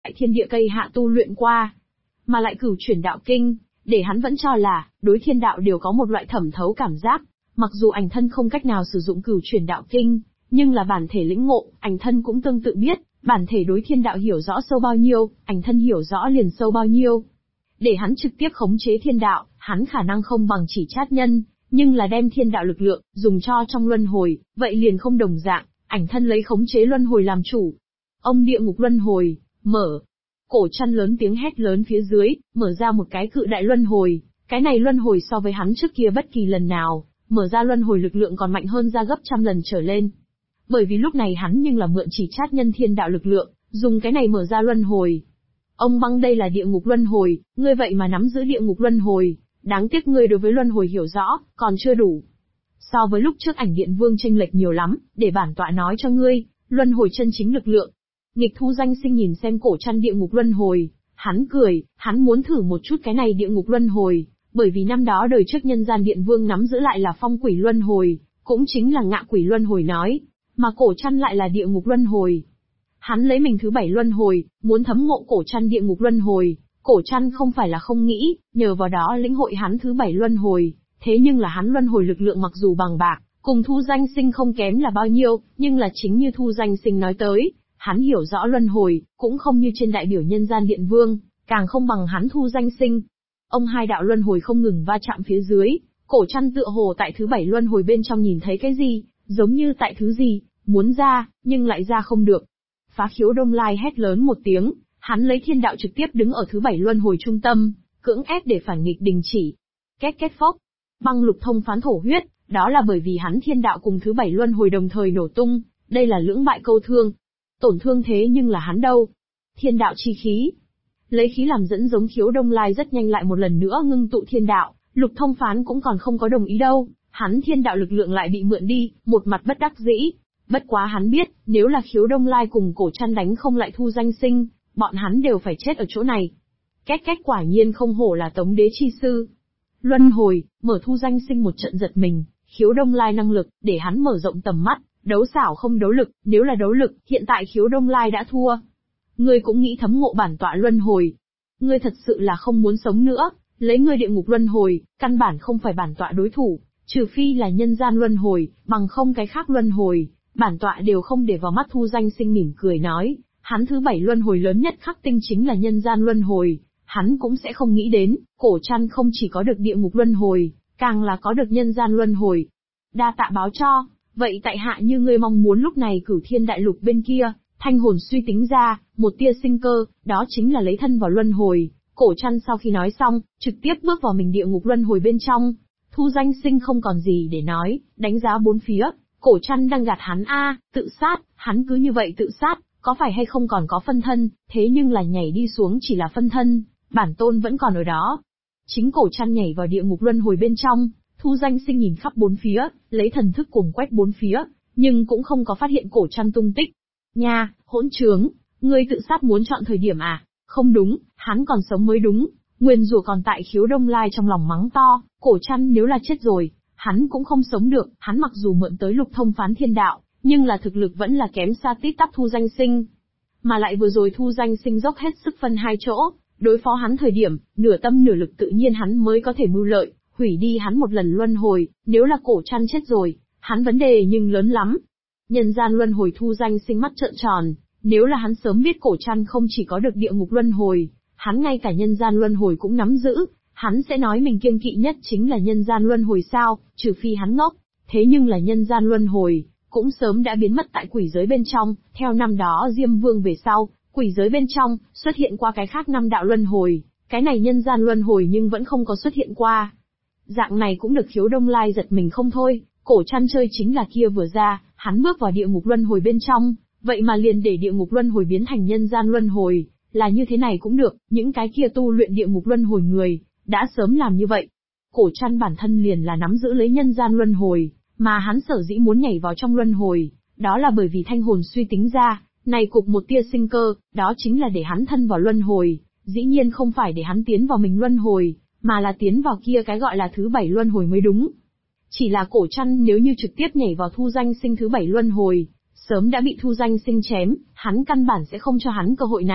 tại thiên địa cây hạ tu luyện qua, mà lại cửu chuyển đạo kinh, để hắn vẫn cho là, đối thiên đạo đều có một loại thẩm thấu cảm giác. Mặc dù ảnh thân không cách nào sử dụng cửu chuyển đạo kinh, nhưng là bản thể lĩnh ngộ, ảnh thân cũng tương tự biết, bản thể đối thiên đạo hiểu rõ sâu bao nhiêu, ảnh thân hiểu rõ liền sâu bao nhiêu. Để hắn trực tiếp khống chế thiên đạo, hắn khả năng không bằng chỉ chát nhân, nhưng là đem thiên đạo lực lượng, dùng cho trong luân hồi, vậy liền không đồng dạng, ảnh thân lấy khống chế luân hồi làm chủ. Ông địa ngục luân hồi, mở. Cổ Trăn lớn tiếng hét lớn phía dưới, mở ra một cái cự đại luân hồi, cái này luân hồi so với hắn trước kia bất kỳ lần nào, mở ra luân hồi lực lượng còn mạnh hơn ra gấp trăm lần trở lên. Bởi vì lúc này hắn nhưng là mượn chỉ chát nhân thiên đạo lực lượng, dùng cái này mở ra luân hồi. Ông băng đây là địa ngục luân hồi, ngươi vậy mà nắm giữ địa ngục luân hồi, đáng tiếc ngươi đối với luân hồi hiểu rõ, còn chưa đủ. So với lúc trước ảnh điện vương chênh lệch nhiều lắm, để bản tọa nói cho ngươi, luân hồi chân chính lực lượng. Nghịch Thu Danh Sinh nhìn xem Cổ Trăn địa ngục luân hồi, hắn cười, hắn muốn thử một chút cái này địa ngục luân hồi, bởi vì năm đó đời trước nhân gian điện vương nắm giữ lại là phong quỷ luân hồi, cũng chính là ngạ quỷ luân hồi nói, mà Cổ Trăn lại là địa ngục luân hồi. Hắn lấy mình thứ 7 luân hồi, muốn thấm ngộ Cổ Trăn địa ngục luân hồi, Cổ Trăn không phải là không nghĩ, nhờ vào đó lĩnh hội hắn thứ 7 luân hồi, thế nhưng là hắn luân hồi lực lượng mặc dù bằng bạc, cùng Thu Danh Sinh không kém là bao nhiêu, nhưng là chính như Thu Danh Sinh nói tới, hắn hiểu rõ luân hồi, cũng không như trên đại biểu nhân gian điện vương, càng không bằng hắn Thu Danh Sinh. Ông hai đạo luân hồi không ngừng va chạm phía dưới, Cổ Trăn tựa hồ tại thứ 7 luân hồi bên trong nhìn thấy cái gì, giống như tại thứ gì, muốn ra, nhưng lại ra không được. Phá Khiếu Đông Lai hét lớn một tiếng, hắn lấy thiên đạo trực tiếp đứng ở thứ 7 luân hồi trung tâm, cưỡng ép để phản nghịch đình chỉ. Két két phốc, băng lục thông phán thổ huyết, đó là bởi vì hắn thiên đạo cùng thứ 7 luân hồi đồng thời nổ tung, đây là lưỡng bại câu thương. Tổn thương thế nhưng là hắn đâu. Thiên đạo chi khí. Lấy khí làm dẫn giống Khiếu Đông Lai rất nhanh lại một lần nữa ngưng tụ thiên đạo, lục thông phán cũng còn không có đồng ý đâu, hắn thiên đạo lực lượng lại bị mượn đi, một mặt bất đắc dĩ. Bất quá hắn biết, nếu là Khiếu Đông Lai cùng Cổ Trăn đánh không lại Thu Danh Sinh, bọn hắn đều phải chết ở chỗ này. Két két quả nhiên không hổ là Tống Đế chi sư. Luân hồi, mở Thu Danh Sinh một trận giật mình, Khiếu Đông Lai năng lực, để hắn mở rộng tầm mắt, đấu xảo không đấu lực, nếu là đấu lực, hiện tại Khiếu Đông Lai đã thua. Ngươi cũng nghĩ thấm ngộ bản tọa luân hồi. Ngươi thật sự là không muốn sống nữa, lấy ngươi địa ngục luân hồi, căn bản không phải bản tọa đối thủ, trừ phi là nhân gian luân hồi, bằng không cái khác luân hồi, bản tọa đều không để vào mắt. Thu Danh Sinh mỉm cười nói, hắn thứ 7 luân hồi lớn nhất khắc tinh chính là nhân gian luân hồi, hắn cũng sẽ không nghĩ đến, Cổ Trăn không chỉ có được địa ngục luân hồi, càng là có được nhân gian luân hồi. Đa tạ báo cho, vậy tại hạ như ngươi mong muốn lúc này Cửu Thiên Đại Lục bên kia, thanh hồn suy tính ra, một tia sinh cơ, đó chính là lấy thân vào luân hồi. Cổ Trăn sau khi nói xong, trực tiếp bước vào mình địa ngục luân hồi bên trong. Thu Danh Sinh không còn gì để nói, đánh giá bốn phía, Cổ Trăn đang gạt hắn tự sát, hắn cứ như vậy tự sát, có phải hay không còn có phân thân, thế nhưng là nhảy đi xuống chỉ là phân thân, bản tôn vẫn còn ở đó. Chính Cổ Trăn nhảy vào địa ngục luân hồi bên trong, Thu Danh Sinh nhìn khắp bốn phía, lấy thần thức cuồng quét bốn phía, nhưng cũng không có phát hiện Cổ Trăn tung tích. Nha, hỗn trướng, ngươi tự sát muốn chọn thời điểm à? Không đúng, hắn còn sống mới đúng. Nguyên rủa còn tại Khiếu Đông Lai trong lòng mắng to, Cổ Trăn nếu là chết rồi, hắn cũng không sống được, hắn mặc dù mượn tới lục thông phán thiên đạo, nhưng là thực lực vẫn là kém xa tít tắp Thu Danh Sinh. Mà lại vừa rồi Thu Danh Sinh dốc hết sức phân hai chỗ, đối phó hắn thời điểm, nửa tâm nửa lực tự nhiên hắn mới có thể mưu lợi, hủy đi hắn một lần luân hồi, nếu là Cổ Trăn chết rồi, hắn vấn đề nhưng lớn lắm. Nhân gian luân hồi. Thu Danh Sinh mắt trợn tròn, nếu là hắn sớm biết Cổ Trăn không chỉ có được địa ngục luân hồi, hắn ngay cả nhân gian luân hồi cũng nắm giữ, hắn sẽ nói mình kiêng kỵ nhất chính là nhân gian luân hồi sao, trừ phi hắn ngốc. Thế nhưng là nhân gian luân hồi, cũng sớm đã biến mất tại quỷ giới bên trong, theo năm đó Diêm Vương về sau, quỷ giới bên trong, xuất hiện qua cái khác 5 đạo luân hồi, cái này nhân gian luân hồi nhưng vẫn không có xuất hiện qua. Dạng này cũng được Khiếu Đông Lai giật mình không thôi, Cổ Trăn chơi chính là kia vừa ra, hắn bước vào địa ngục luân hồi bên trong, vậy mà liền để địa ngục luân hồi biến thành nhân gian luân hồi, là như thế này cũng được, những cái kia tu luyện địa ngục luân hồi người, đã sớm làm như vậy. Cổ Trăn bản thân liền là nắm giữ lấy nhân gian luân hồi, mà hắn sở dĩ muốn nhảy vào trong luân hồi, đó là bởi vì thanh hồn suy tính ra, này cục một tia sinh cơ, đó chính là để hắn thân vào luân hồi, dĩ nhiên không phải để hắn tiến vào mình luân hồi, mà là tiến vào kia cái gọi là thứ 7 luân hồi mới đúng. Chỉ là Cổ Trăn nếu như trực tiếp nhảy vào Thu Danh Sinh thứ 7 luân hồi, sớm đã bị Thu Danh Sinh chém, hắn căn bản sẽ không cho hắn cơ hội này,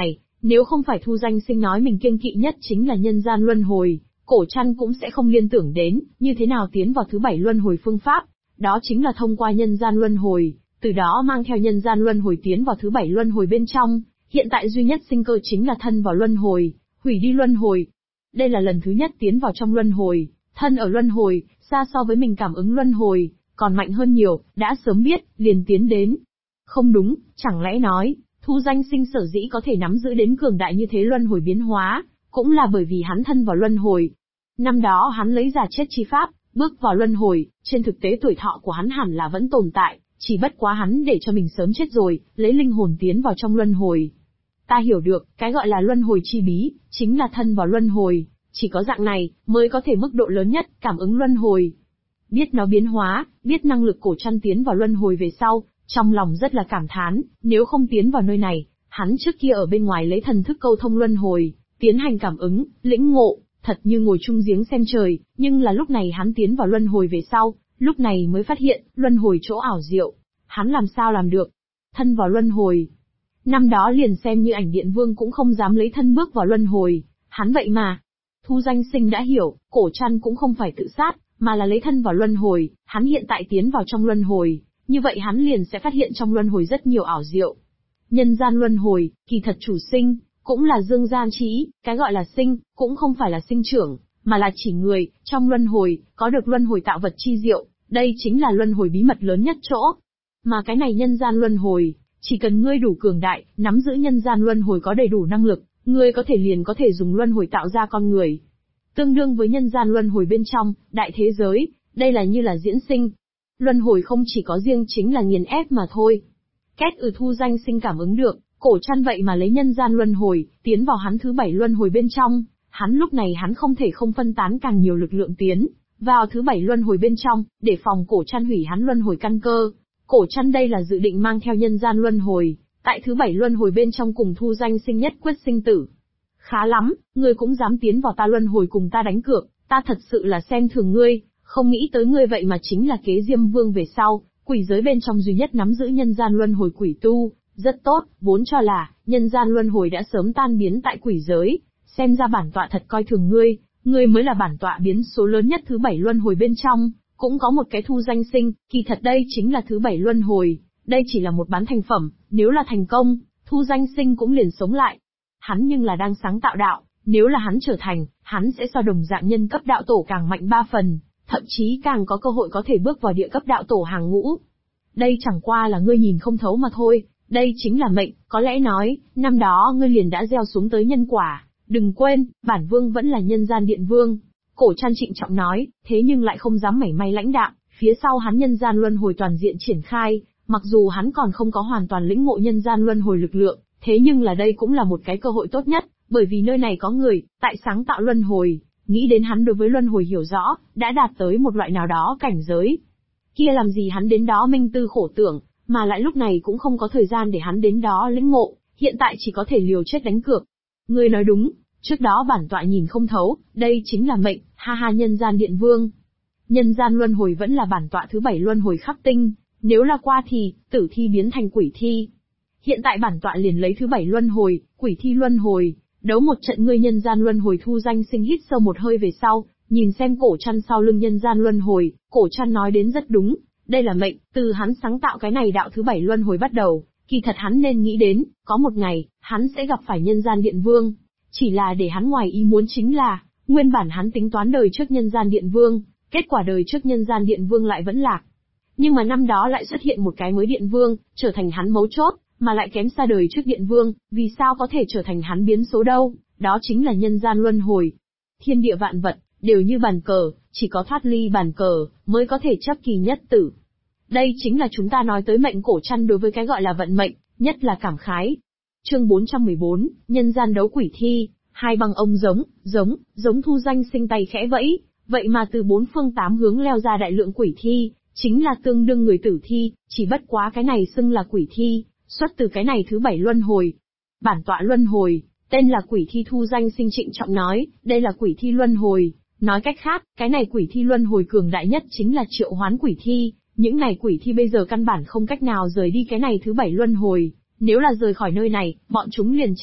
Nếu không phải Thu Danh Sinh nói mình kiêng kỵ nhất chính là nhân gian luân hồi, Cổ Trăn cũng sẽ không liên tưởng đến, như thế nào tiến vào thứ 7 luân hồi phương pháp. Đó chính là thông qua nhân gian luân hồi, từ đó mang theo nhân gian luân hồi tiến vào thứ 7 luân hồi bên trong. Hiện tại duy nhất sinh cơ chính là thân vào luân hồi, hủy đi luân hồi. Đây là lần thứ nhất tiến vào trong luân hồi, thân ở luân hồi, xa so với mình cảm ứng luân hồi, còn mạnh hơn nhiều, đã sớm biết, liền tiến đến. Không đúng, chẳng lẽ nói, Thu Danh Sinh sở dĩ có thể nắm giữ đến cường đại như thế luân hồi biến hóa, cũng là bởi vì hắn thân vào luân hồi. Năm đó hắn lấy giả chết chi pháp, bước vào luân hồi, trên thực tế tuổi thọ của hắn hẳn là vẫn tồn tại, chỉ bất quá hắn để cho mình sớm chết rồi, lấy linh hồn tiến vào trong luân hồi. Ta hiểu được, cái gọi là luân hồi chi bí, chính là thân vào luân hồi, chỉ có dạng này, mới có thể mức độ lớn nhất, cảm ứng luân hồi. Biết nó biến hóa, biết năng lực Cổ Trăn tiến vào luân hồi về sau, trong lòng rất là cảm thán, nếu không tiến vào nơi này, hắn trước kia ở bên ngoài lấy thần thức câu thông luân hồi, tiến hành cảm ứng, lĩnh ngộ, thật như ngồi chung giếng xem trời, nhưng là lúc này hắn tiến vào luân hồi về sau, lúc này mới phát hiện, luân hồi chỗ ảo diệu. Hắn làm sao làm được? Thân vào luân hồi. Năm đó liền xem như Ảnh Điện Vương cũng không dám lấy thân bước vào luân hồi, hắn vậy mà. Thu Danh Sinh đã hiểu, Cổ Trăn cũng không phải tự sát, mà là lấy thân vào luân hồi, hắn hiện tại tiến vào trong luân hồi, như vậy hắn liền sẽ phát hiện trong luân hồi rất nhiều ảo diệu. Nhân gian luân hồi, kỳ thật chủ sinh, cũng là dương gian chi ý, cái gọi là sinh, cũng không phải là sinh trưởng, mà là chỉ người, trong luân hồi, có được luân hồi tạo vật chi diệu, đây chính là luân hồi bí mật lớn nhất chỗ. Mà cái này nhân gian luân hồi, chỉ cần ngươi đủ cường đại, nắm giữ nhân gian luân hồi có đầy đủ năng lực, ngươi liền có thể dùng luân hồi tạo ra con người. Tương đương với nhân gian luân hồi bên trong, đại thế giới, đây là như là diễn sinh. Luân hồi không chỉ có riêng chính là nghiền ép mà thôi. Két Thu Danh Sinh cảm ứng được, Cổ Trăn vậy mà lấy nhân gian luân hồi, tiến vào hắn thứ 7 luân hồi bên trong, lúc này hắn không thể không phân tán càng nhiều lực lượng tiến vào thứ 7 luân hồi bên trong, để phòng Cổ Trăn hủy hắn luân hồi căn cơ. Cổ Trăn đây là dự định mang theo nhân gian luân hồi, tại thứ 7 luân hồi bên trong cùng Thu Danh Sinh nhất quyết sinh tử. Khá lắm, ngươi cũng dám tiến vào ta luân hồi cùng ta đánh cược, ta thật sự là xem thường ngươi, không nghĩ tới ngươi vậy mà chính là kế Diêm Vương về sau, quỷ giới bên trong duy nhất nắm giữ nhân gian luân hồi quỷ tu, rất tốt, vốn cho là, nhân gian luân hồi đã sớm tan biến tại quỷ giới, xem ra bản tọa thật coi thường ngươi, ngươi mới là bản tọa biến số lớn nhất thứ 7 luân hồi bên trong, cũng có một cái Thu Danh Sinh, kỳ thật đây chính là thứ 7 luân hồi, đây chỉ là một bán thành phẩm, nếu là thành công, Thu Danh Sinh cũng liền sống lại. Hắn nhưng là đang sáng tạo đạo, nếu là hắn trở thành, hắn sẽ so đồng dạng nhân cấp đạo tổ càng mạnh 3 phần, thậm chí càng có cơ hội có thể bước vào địa cấp đạo tổ hàng ngũ. Đây chẳng qua là ngươi nhìn không thấu mà thôi, đây chính là mệnh, có lẽ nói, năm đó ngươi liền đã gieo xuống tới nhân quả, đừng quên, bản vương vẫn là nhân gian điện vương. Cổ Trăn trịnh trọng nói, thế nhưng lại không dám mảy may lãnh đạm, phía sau hắn nhân gian luân hồi toàn diện triển khai, mặc dù hắn còn không có hoàn toàn lĩnh ngộ nhân gian luân hồi lực lượng, thế nhưng là đây cũng là một cái cơ hội tốt nhất, bởi vì nơi này có người, tại sáng tạo luân hồi, nghĩ đến hắn đối với luân hồi hiểu rõ, đã đạt tới một loại nào đó cảnh giới. Kia làm gì hắn đến đó minh tư khổ tưởng, mà lại lúc này cũng không có thời gian để hắn đến đó lĩnh ngộ, hiện tại chỉ có thể liều chết đánh cược. Ngươi nói đúng, trước đó bản tọa nhìn không thấu, đây chính là mệnh, ha ha nhân gian điện vương. Nhân gian luân hồi vẫn là bản tọa thứ 7 luân hồi khắc tinh, nếu là qua thì, tử thi biến thành quỷ thi. Hiện tại bản tọa liền lấy thứ 7 luân hồi, quỷ thi luân hồi, đấu một trận. Ngươi nhân gian luân hồi. Thu Danh Sinh hít sâu một hơi về sau, nhìn xem Cổ Trăn sau lưng nhân gian luân hồi, Cổ Trăn nói đến rất đúng, đây là mệnh, từ hắn sáng tạo cái này đạo thứ 7 luân hồi bắt đầu, kỳ thật hắn nên nghĩ đến, có một ngày, hắn sẽ gặp phải nhân gian điện vương. Chỉ là để hắn ngoài ý muốn chính là, nguyên bản hắn tính toán đời trước nhân gian điện vương, kết quả đời trước nhân gian điện vương lại vẫn lạc. Nhưng mà năm đó lại xuất hiện một cái mới điện vương, trở thành hắn mấu chốt, mà lại kém xa đời trước điện vương, vì sao có thể trở thành hắn biến số đâu, đó chính là nhân gian luân hồi. Thiên địa vạn vật, đều như bàn cờ, chỉ có thoát ly bàn cờ, mới có thể chấp kỳ nhất tử. Đây chính là chúng ta nói tới mệnh. Cổ Trăn đối với cái gọi là vận mệnh, nhất là cảm khái. Chương 414, nhân gian đấu quỷ thi, hai bằng ông giống Thu Danh Sinh tay khẽ vẫy, vậy mà từ 4 phương 8 hướng leo ra đại lượng quỷ thi, chính là tương đương người tử thi, chỉ bất quá cái này xưng là quỷ thi, xuất từ cái này thứ 7 luân hồi. Bản tọa luân hồi, tên là quỷ thi. Thu Danh Sinh trịnh trọng nói, đây là quỷ thi luân hồi, nói cách khác, cái này quỷ thi luân hồi cường đại nhất chính là triệu hoán quỷ thi, những này quỷ thi bây giờ căn bản không cách nào rời đi cái này thứ 7 luân hồi. Nếu là rời khỏi nơi này, bọn chúng liền chết.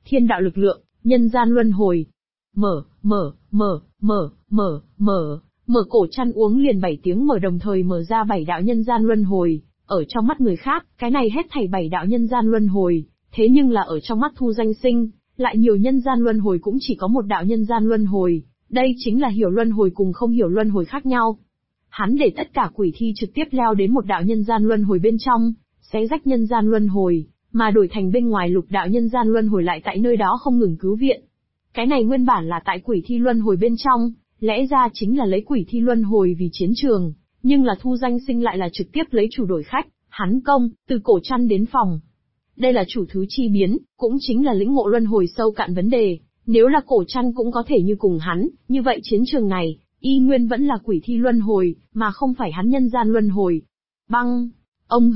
Thiên đạo lực lượng, nhân gian luân hồi. Mở cổ chăn uống liền 7 tiếng mở đồng thời mở ra 7 đạo nhân gian luân hồi. Ở trong mắt người khác, cái này hết thảy 7 đạo nhân gian luân hồi, thế nhưng là ở trong mắt Thu Danh Sinh, lại nhiều nhân gian luân hồi cũng chỉ có một đạo nhân gian luân hồi. Đây chính là hiểu luân hồi cùng không hiểu luân hồi khác nhau. Hắn để tất cả quỷ thi trực tiếp leo đến một đạo nhân gian luân hồi bên trong, xé rách nhân gian luân hồi, mà đổi thành bên ngoài lục đạo nhân gian luân hồi lại tại nơi đó không ngừng cứu viện. Cái này nguyên bản là tại quỷ thi luân hồi bên trong, lẽ ra chính là lấy quỷ thi luân hồi vì chiến trường, nhưng là Thu Danh Sinh lại là trực tiếp lấy chủ đổi khách, hắn công, từ cổ chăn đến phòng. Đây là chủ thứ chi biến, cũng chính là lĩnh ngộ luân hồi sâu cạn vấn đề, nếu là cổ chăn cũng có thể như cùng hắn, như vậy chiến trường này, y nguyên vẫn là quỷ thi luân hồi, mà không phải hắn nhân gian luân hồi. Băng, ông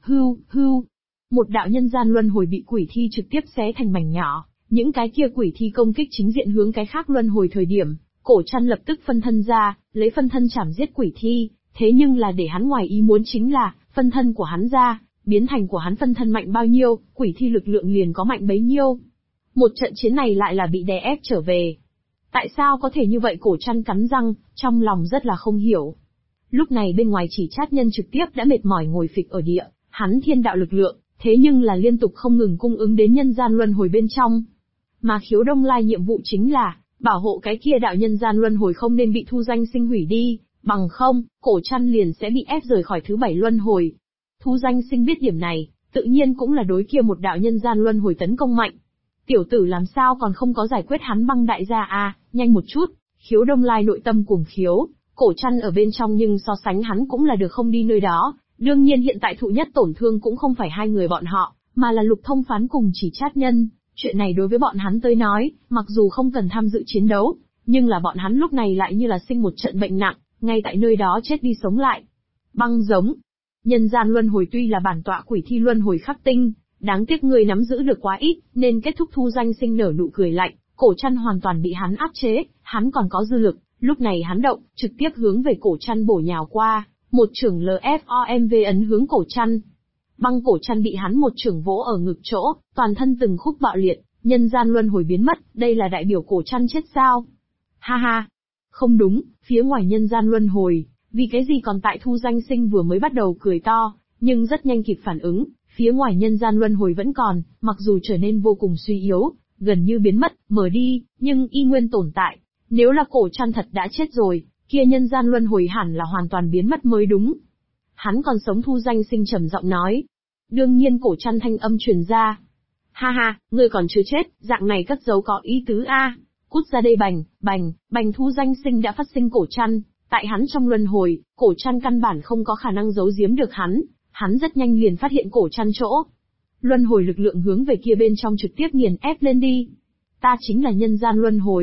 hưu, một đạo nhân gian luân hồi bị quỷ thi trực tiếp xé thành mảnh nhỏ, những cái kia quỷ thi công kích chính diện hướng cái khác luân hồi thời điểm, cổ chăn lập tức phân thân ra, lấy phân thân chảm giết quỷ thi, thế nhưng là để hắn ngoài ý muốn chính là, phân thân của hắn ra, biến thành của hắn phân thân mạnh bao nhiêu, quỷ thi lực lượng liền có mạnh bấy nhiêu. Một trận chiến này lại là bị đè ép trở về. Tại sao có thể như vậy? Cổ chăn cắn răng, trong lòng rất là không hiểu. Lúc này bên ngoài Chỉ Chát Nhân trực tiếp đã mệt mỏi ngồi phịch ở địa, hắn thiên đạo lực lượng, thế nhưng là liên tục không ngừng cung ứng đến nhân gian luân hồi bên trong. Mà Khiếu Đông Lai nhiệm vụ chính là, bảo hộ cái kia đạo nhân gian luân hồi không nên bị Thu Danh Sinh hủy đi, bằng không, cổ chăn liền sẽ bị ép rời khỏi thứ 7 luân hồi. Thu Danh Sinh biết điểm này, tự nhiên cũng là đối kia một đạo nhân gian luân hồi tấn công mạnh. Tiểu tử làm sao còn không có giải quyết hắn Băng đại gia à, nhanh một chút. Khiếu Đông Lai nội tâm cuồng khiếu, cổ chăn ở bên trong nhưng so sánh hắn cũng là được không đi nơi đó. Đương nhiên hiện tại thụ nhất tổn thương cũng không phải hai người bọn họ, mà là Lục Thông Phán cùng Chỉ Chát Nhân. Chuyện này đối với bọn hắn tới nói, mặc dù không cần tham dự chiến đấu, nhưng là bọn hắn lúc này lại như là sinh một trận bệnh nặng, ngay tại nơi đó chết đi sống lại. Băng giống. Nhân gian luân hồi tuy là bản tọa quỷ thi luân hồi khắc tinh, đáng tiếc người nắm giữ được quá ít, nên kết thúc. Thu Danh Sinh nở nụ cười lạnh, cổ chăn hoàn toàn bị hắn áp chế, hắn còn có dư lực, lúc này hắn động, trực tiếp hướng về cổ chăn bổ nhào qua, một chưởng LFOMV ấn hướng cổ chăn. Băng cổ chăn bị hắn một chưởng vỗ ở ngực chỗ, toàn thân từng khúc bạo liệt, nhân gian luân hồi biến mất, đây là đại biểu cổ chăn chết sao? Ha ha! Không đúng, phía ngoài nhân gian luân hồi, vì cái gì còn tại? Thu Danh Sinh vừa mới bắt đầu cười to, nhưng rất nhanh kịp phản ứng, phía ngoài nhân gian luân hồi vẫn còn, mặc dù trở nên vô cùng suy yếu, gần như biến mất, mở đi, nhưng y nguyên tồn tại. Nếu là cổ chăn thật đã chết rồi, kia nhân gian luân hồi hẳn là hoàn toàn biến mất mới đúng. Hắn còn sống? Thu Danh Sinh trầm giọng nói. Đương nhiên cổ chăn thanh âm truyền ra. Ha ha, ngươi còn chưa chết, dạng này cất giấu có ý tứ a. Cút ra đây. Bành. Thu Danh Sinh đã phát sinh cổ chăn, tại hắn trong luân hồi, cổ chăn căn bản không có khả năng giấu giếm được hắn rất nhanh liền phát hiện cổ chăn chỗ. Luân hồi lực lượng hướng về kia bên trong trực tiếp nghiền ép lên đi. Ta chính là nhân gian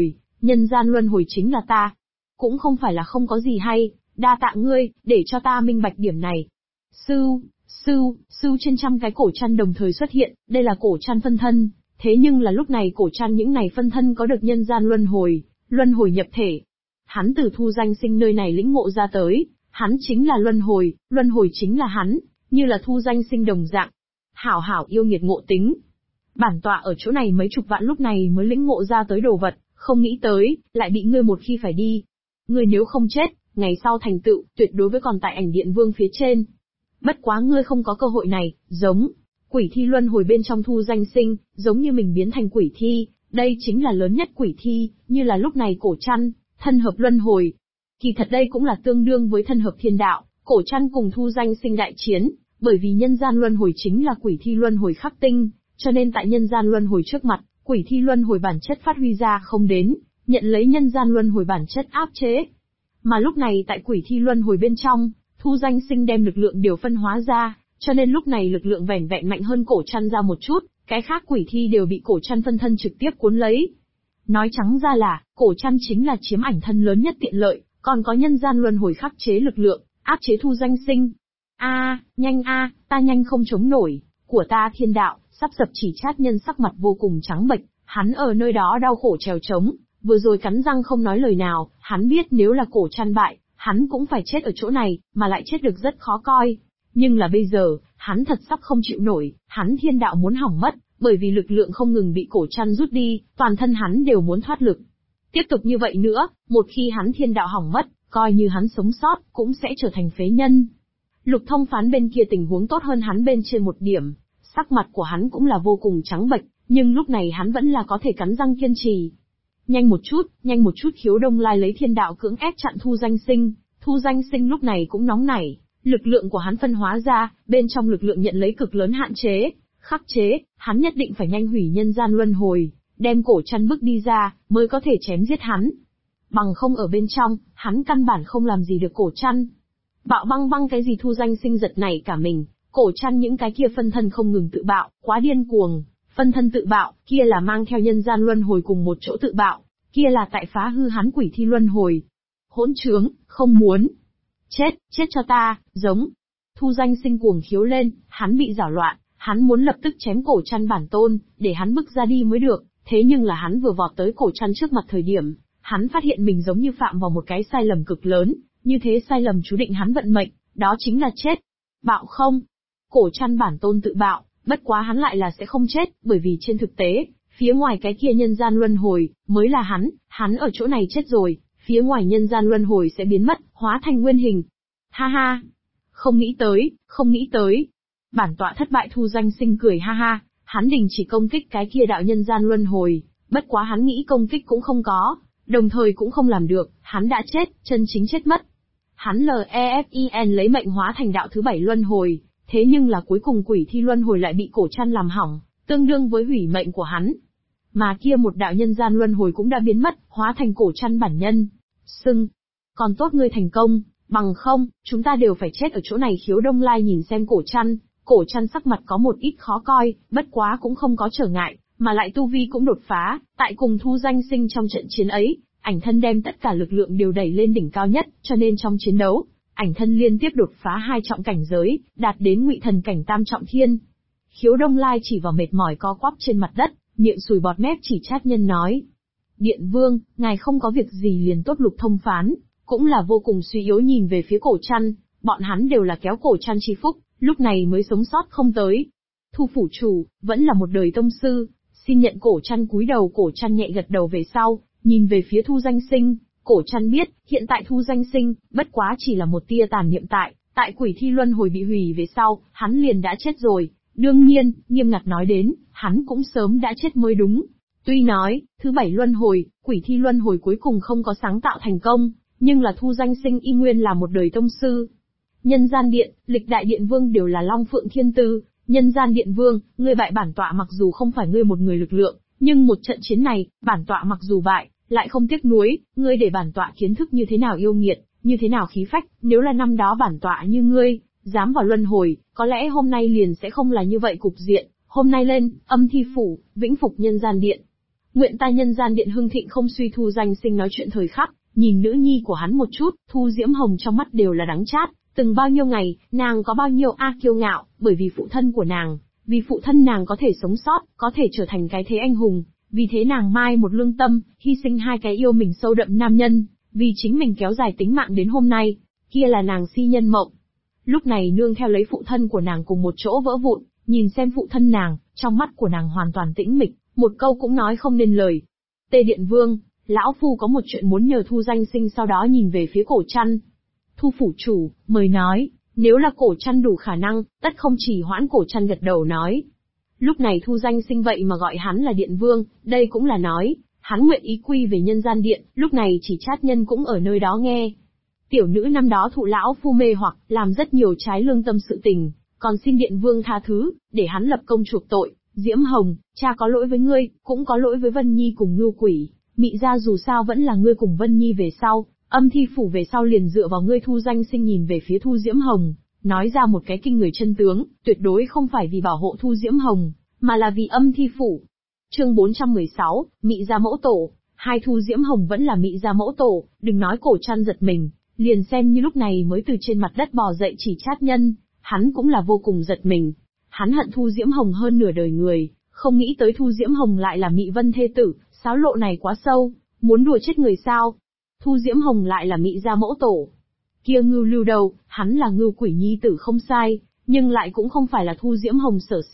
luân hồi chính là ta. Cũng không phải là không có gì hay, đa tạ ngươi, để cho ta minh bạch điểm này. Sưu trên trăm cái cổ chăn đồng thời xuất hiện, đây là cổ chăn phân thân, thế nhưng là lúc này cổ chăn những này phân thân có được nhân gian luân hồi nhập thể. Hắn từ Thu Danh Sinh nơi này lĩnh ngộ ra tới, hắn chính là luân hồi chính là hắn, như là Thu Danh Sinh đồng dạng. Hảo yêu nghiệt ngộ tính. Bản tọa ở chỗ này mấy chục vạn lúc này mới lĩnh ngộ ra tới đồ vật, không nghĩ tới, lại bị ngươi một khi phải đi. Ngươi nếu không chết, ngày sau thành tựu, tuyệt đối với còn tại Ảnh Điện Vương phía trên. Bất quá ngươi không có cơ hội này, giống quỷ thi luân hồi bên trong Thu Danh Sinh, giống như mình biến thành quỷ thi, đây chính là lớn nhất quỷ thi, như là lúc này cổ chăn, thân hợp luân hồi. Kỳ thật đây cũng là tương đương với thân hợp thiên đạo, cổ chăn cùng Thu Danh Sinh đại chiến, bởi vì nhân gian luân hồi chính là quỷ thi luân hồi khắc tinh, cho nên tại nhân gian luân hồi trước mặt, quỷ thi luân hồi bản chất phát huy ra không đến, nhận lấy nhân gian luân hồi bản chất áp chế. Mà lúc này tại quỷ thi luân hồi bên trong, Thu Danh Sinh đem lực lượng điều phân hóa ra, cho nên lúc này lực lượng vẻn vẹn mạnh hơn cổ chăn ra một chút, cái khác quỷ thi đều bị cổ chăn phân thân trực tiếp cuốn lấy. Nói trắng ra là, cổ chăn chính là chiếm ảnh thân lớn nhất tiện lợi, còn có nhân gian luân hồi khắc chế lực lượng, áp chế Thu Danh Sinh. Nhanh ta nhanh không chống nổi, của ta thiên đạo, sắp sập. Chỉ Chát Nhân sắc mặt vô cùng trắng bệch, hắn ở nơi đó đau khổ trèo trống, vừa rồi cắn răng không nói lời nào, hắn biết nếu là cổ chăn bại, hắn cũng phải chết ở chỗ này, mà lại chết được rất khó coi. Nhưng là bây giờ, hắn thật sắp không chịu nổi, hắn thiên đạo muốn hỏng mất, bởi vì lực lượng không ngừng bị cổ chăn rút đi, toàn thân hắn đều muốn thoát lực. Tiếp tục như vậy nữa, một khi hắn thiên đạo hỏng mất, coi như hắn sống sót, cũng sẽ trở thành phế nhân. Lục Thông Phán bên kia tình huống tốt hơn hắn bên trên một điểm, sắc mặt của hắn cũng là vô cùng trắng bệch, nhưng lúc này hắn vẫn là có thể cắn răng kiên trì. Nhanh một chút Khiếu Đông Lai lấy thiên đạo cưỡng ép chặn Thu Danh Sinh, Thu Danh Sinh lúc này cũng nóng nảy, lực lượng của hắn phân hóa ra, bên trong lực lượng nhận lấy cực lớn hạn chế, khắc chế, hắn nhất định phải nhanh hủy nhân gian luân hồi, đem cổ chăn bức đi ra, mới có thể chém giết hắn. Bằng không ở bên trong, hắn căn bản không làm gì được cổ chăn. Bạo băng băng cái gì Thu Danh Sinh giật nảy cả mình, cổ chăn những cái kia phân thân không ngừng tự bạo, quá điên cuồng. Phân thân tự bạo, kia là mang theo nhân gian luân hồi cùng một chỗ tự bạo, kia là tại phá hư hắn quỷ thi luân hồi. Hỗn trướng, không muốn. Chết cho ta, giống. Thu Danh Sinh cuồng khiếu lên, hắn bị giảo loạn, hắn muốn lập tức chém cổ chăn bản tôn, để hắn bức ra đi mới được, thế nhưng là hắn vừa vọt tới cổ chăn trước mặt thời điểm, hắn phát hiện mình giống như phạm vào một cái sai lầm cực lớn, như thế sai lầm chú định hắn vận mệnh, đó chính là chết. Bạo không? Cổ chăn bản tôn tự bạo. Bất quá hắn lại là sẽ không chết, bởi vì trên thực tế, phía ngoài cái kia nhân gian luân hồi, mới là hắn ở chỗ này chết rồi, phía ngoài nhân gian luân hồi sẽ biến mất, hóa thành nguyên hình. Ha ha! Không nghĩ tới. Bản tọa thất bại. Thu Danh Sinh cười ha ha, hắn đình chỉ công kích cái kia đạo nhân gian luân hồi, bất quá hắn nghĩ công kích cũng không có, đồng thời cũng không làm được, hắn đã chết, chân chính chết mất. Hắn LEFIN lấy mệnh hóa thành đạo thứ 7 luân hồi. Thế nhưng là cuối cùng quỷ thi luân hồi lại bị cổ chăn làm hỏng, tương đương với hủy mệnh của hắn. Mà kia một đạo nhân gian luân hồi cũng đã biến mất, hóa thành cổ chăn bản nhân. Còn tốt ngươi thành công, bằng không, chúng ta đều phải chết ở chỗ này. Khiếu Đông Lai nhìn xem cổ chăn sắc mặt có một ít khó coi, bất quá cũng không có trở ngại, mà lại tu vi cũng đột phá, tại cùng Thu Danh Sinh trong trận chiến ấy, ảnh thân đem tất cả lực lượng đều đẩy lên đỉnh cao nhất, cho nên trong chiến đấu, ảnh thân liên tiếp đột phá 2 trọng cảnh giới, đạt đến ngụy thần cảnh tam trọng thiên. Khiếu Đông Lai chỉ vào mệt mỏi co quắp trên mặt đất, miệng sùi bọt mép chỉ Trác Nhân nói. Điện Vương, ngài không có việc gì liền tốt. Lục Thông Phán cũng là vô cùng suy yếu nhìn về phía cổ chăn, bọn hắn đều là kéo cổ chăn chi phúc, lúc này mới sống sót không tới. Thu phủ chủ, vẫn là một đời tông sư, xin nhận. Cổ chăn cúi đầu. Cổ chăn nhẹ gật đầu về sau, nhìn về phía Thu Danh Sinh. Cổ chăn biết, hiện tại Thu Danh Sinh, bất quá chỉ là một tia tàn niệm tại quỷ thi luân hồi bị hủy về sau, hắn liền đã chết rồi. Đương nhiên, nghiêm ngặt nói đến, hắn cũng sớm đã chết mới đúng. Tuy nói, thứ 7 luân hồi, quỷ thi luân hồi cuối cùng không có sáng tạo thành công, nhưng là Thu Danh Sinh y nguyên là một đời tông sư. Nhân gian điện, lịch đại điện vương đều là Long Phượng Thiên Tư. Nhân gian điện vương, ngươi bại bản tọa mặc dù không phải ngươi một người lực lượng, nhưng một trận chiến này, bản tọa mặc dù bại, lại không tiếc nuối, ngươi để bản tọa kiến thức như thế nào yêu nghiệt, như thế nào khí phách, nếu là năm đó bản tọa như ngươi, dám vào luân hồi, có lẽ hôm nay liền sẽ không là như vậy cục diện. Hôm nay lên, Âm Thi Phủ, vĩnh phục nhân gian điện. Nguyện ta nhân gian điện hưng thịnh không suy. Thu Danh Sinh nói chuyện thời khắc, nhìn nữ nhi của hắn một chút, Thu Diễm Hồng trong mắt đều là đắng chát, từng bao nhiêu ngày, nàng có bao nhiêu kiêu ngạo, bởi vì phụ thân của nàng, vì phụ thân nàng có thể sống sót, có thể trở thành cái thế anh hùng, vì thế nàng mai một lương tâm, hy sinh 2 cái yêu mình sâu đậm nam nhân, vì chính mình kéo dài tính mạng đến hôm nay, kia là nàng si nhân mộng. Lúc này nương theo lấy phụ thân của nàng cùng một chỗ vỡ vụn, nhìn xem phụ thân nàng, trong mắt của nàng hoàn toàn tĩnh mịch, một câu cũng nói không nên lời. Tê Điện Vương, lão phu có một chuyện muốn nhờ. Thu Danh Sinh sau đó nhìn về phía cổ chăn. Thu phủ chủ, mời nói. Nếu là cổ chăn đủ khả năng, tất không chỉ hoãn. Cổ chăn gật đầu nói. Lúc này Thu Danh Sinh vậy mà gọi hắn là Điện Vương, đây cũng là nói, hắn nguyện ý quy về nhân gian điện. Lúc này chỉ Trác Nhân cũng ở nơi đó nghe. Tiểu nữ năm đó thụ lão phu mê hoặc, làm rất nhiều trái lương tâm sự tình, còn xin Điện Vương tha thứ, để hắn lập công chuộc tội. Diễm Hồng, cha có lỗi với ngươi, cũng có lỗi với Vân Nhi cùng Ngưu Quỷ, Mị gia dù sao vẫn là ngươi cùng Vân Nhi về sau, Âm Thi Phủ về sau liền dựa vào ngươi. Thu Danh Sinh nhìn về phía Thu Diễm Hồng, nói ra một cái kinh người chân tướng, tuyệt đối không phải vì bảo hộ Thu Diễm Hồng, mà là vì Âm Thi Phủ. Chương 416, Mị gia mẫu tổ. Hai Thu Diễm Hồng vẫn là Mị gia mẫu tổ, đừng nói cổ chăn giật mình, liền xem như lúc này mới từ trên mặt đất bò dậy chỉ Trác Nhân, hắn cũng là vô cùng giật mình. Hắn hận Thu Diễm Hồng hơn nửa đời người, không nghĩ tới Thu Diễm Hồng lại là Mị Vân thê tử, xáo lộ này quá sâu, muốn đùa chết người sao? Thu Diễm Hồng lại là Mị gia mẫu tổ. Kia Ngưu Lưu đâu, hắn là Ngưu Quỷ nhi tử không sai, nhưng lại cũng không phải là Thu Diễm Hồng sở sinh,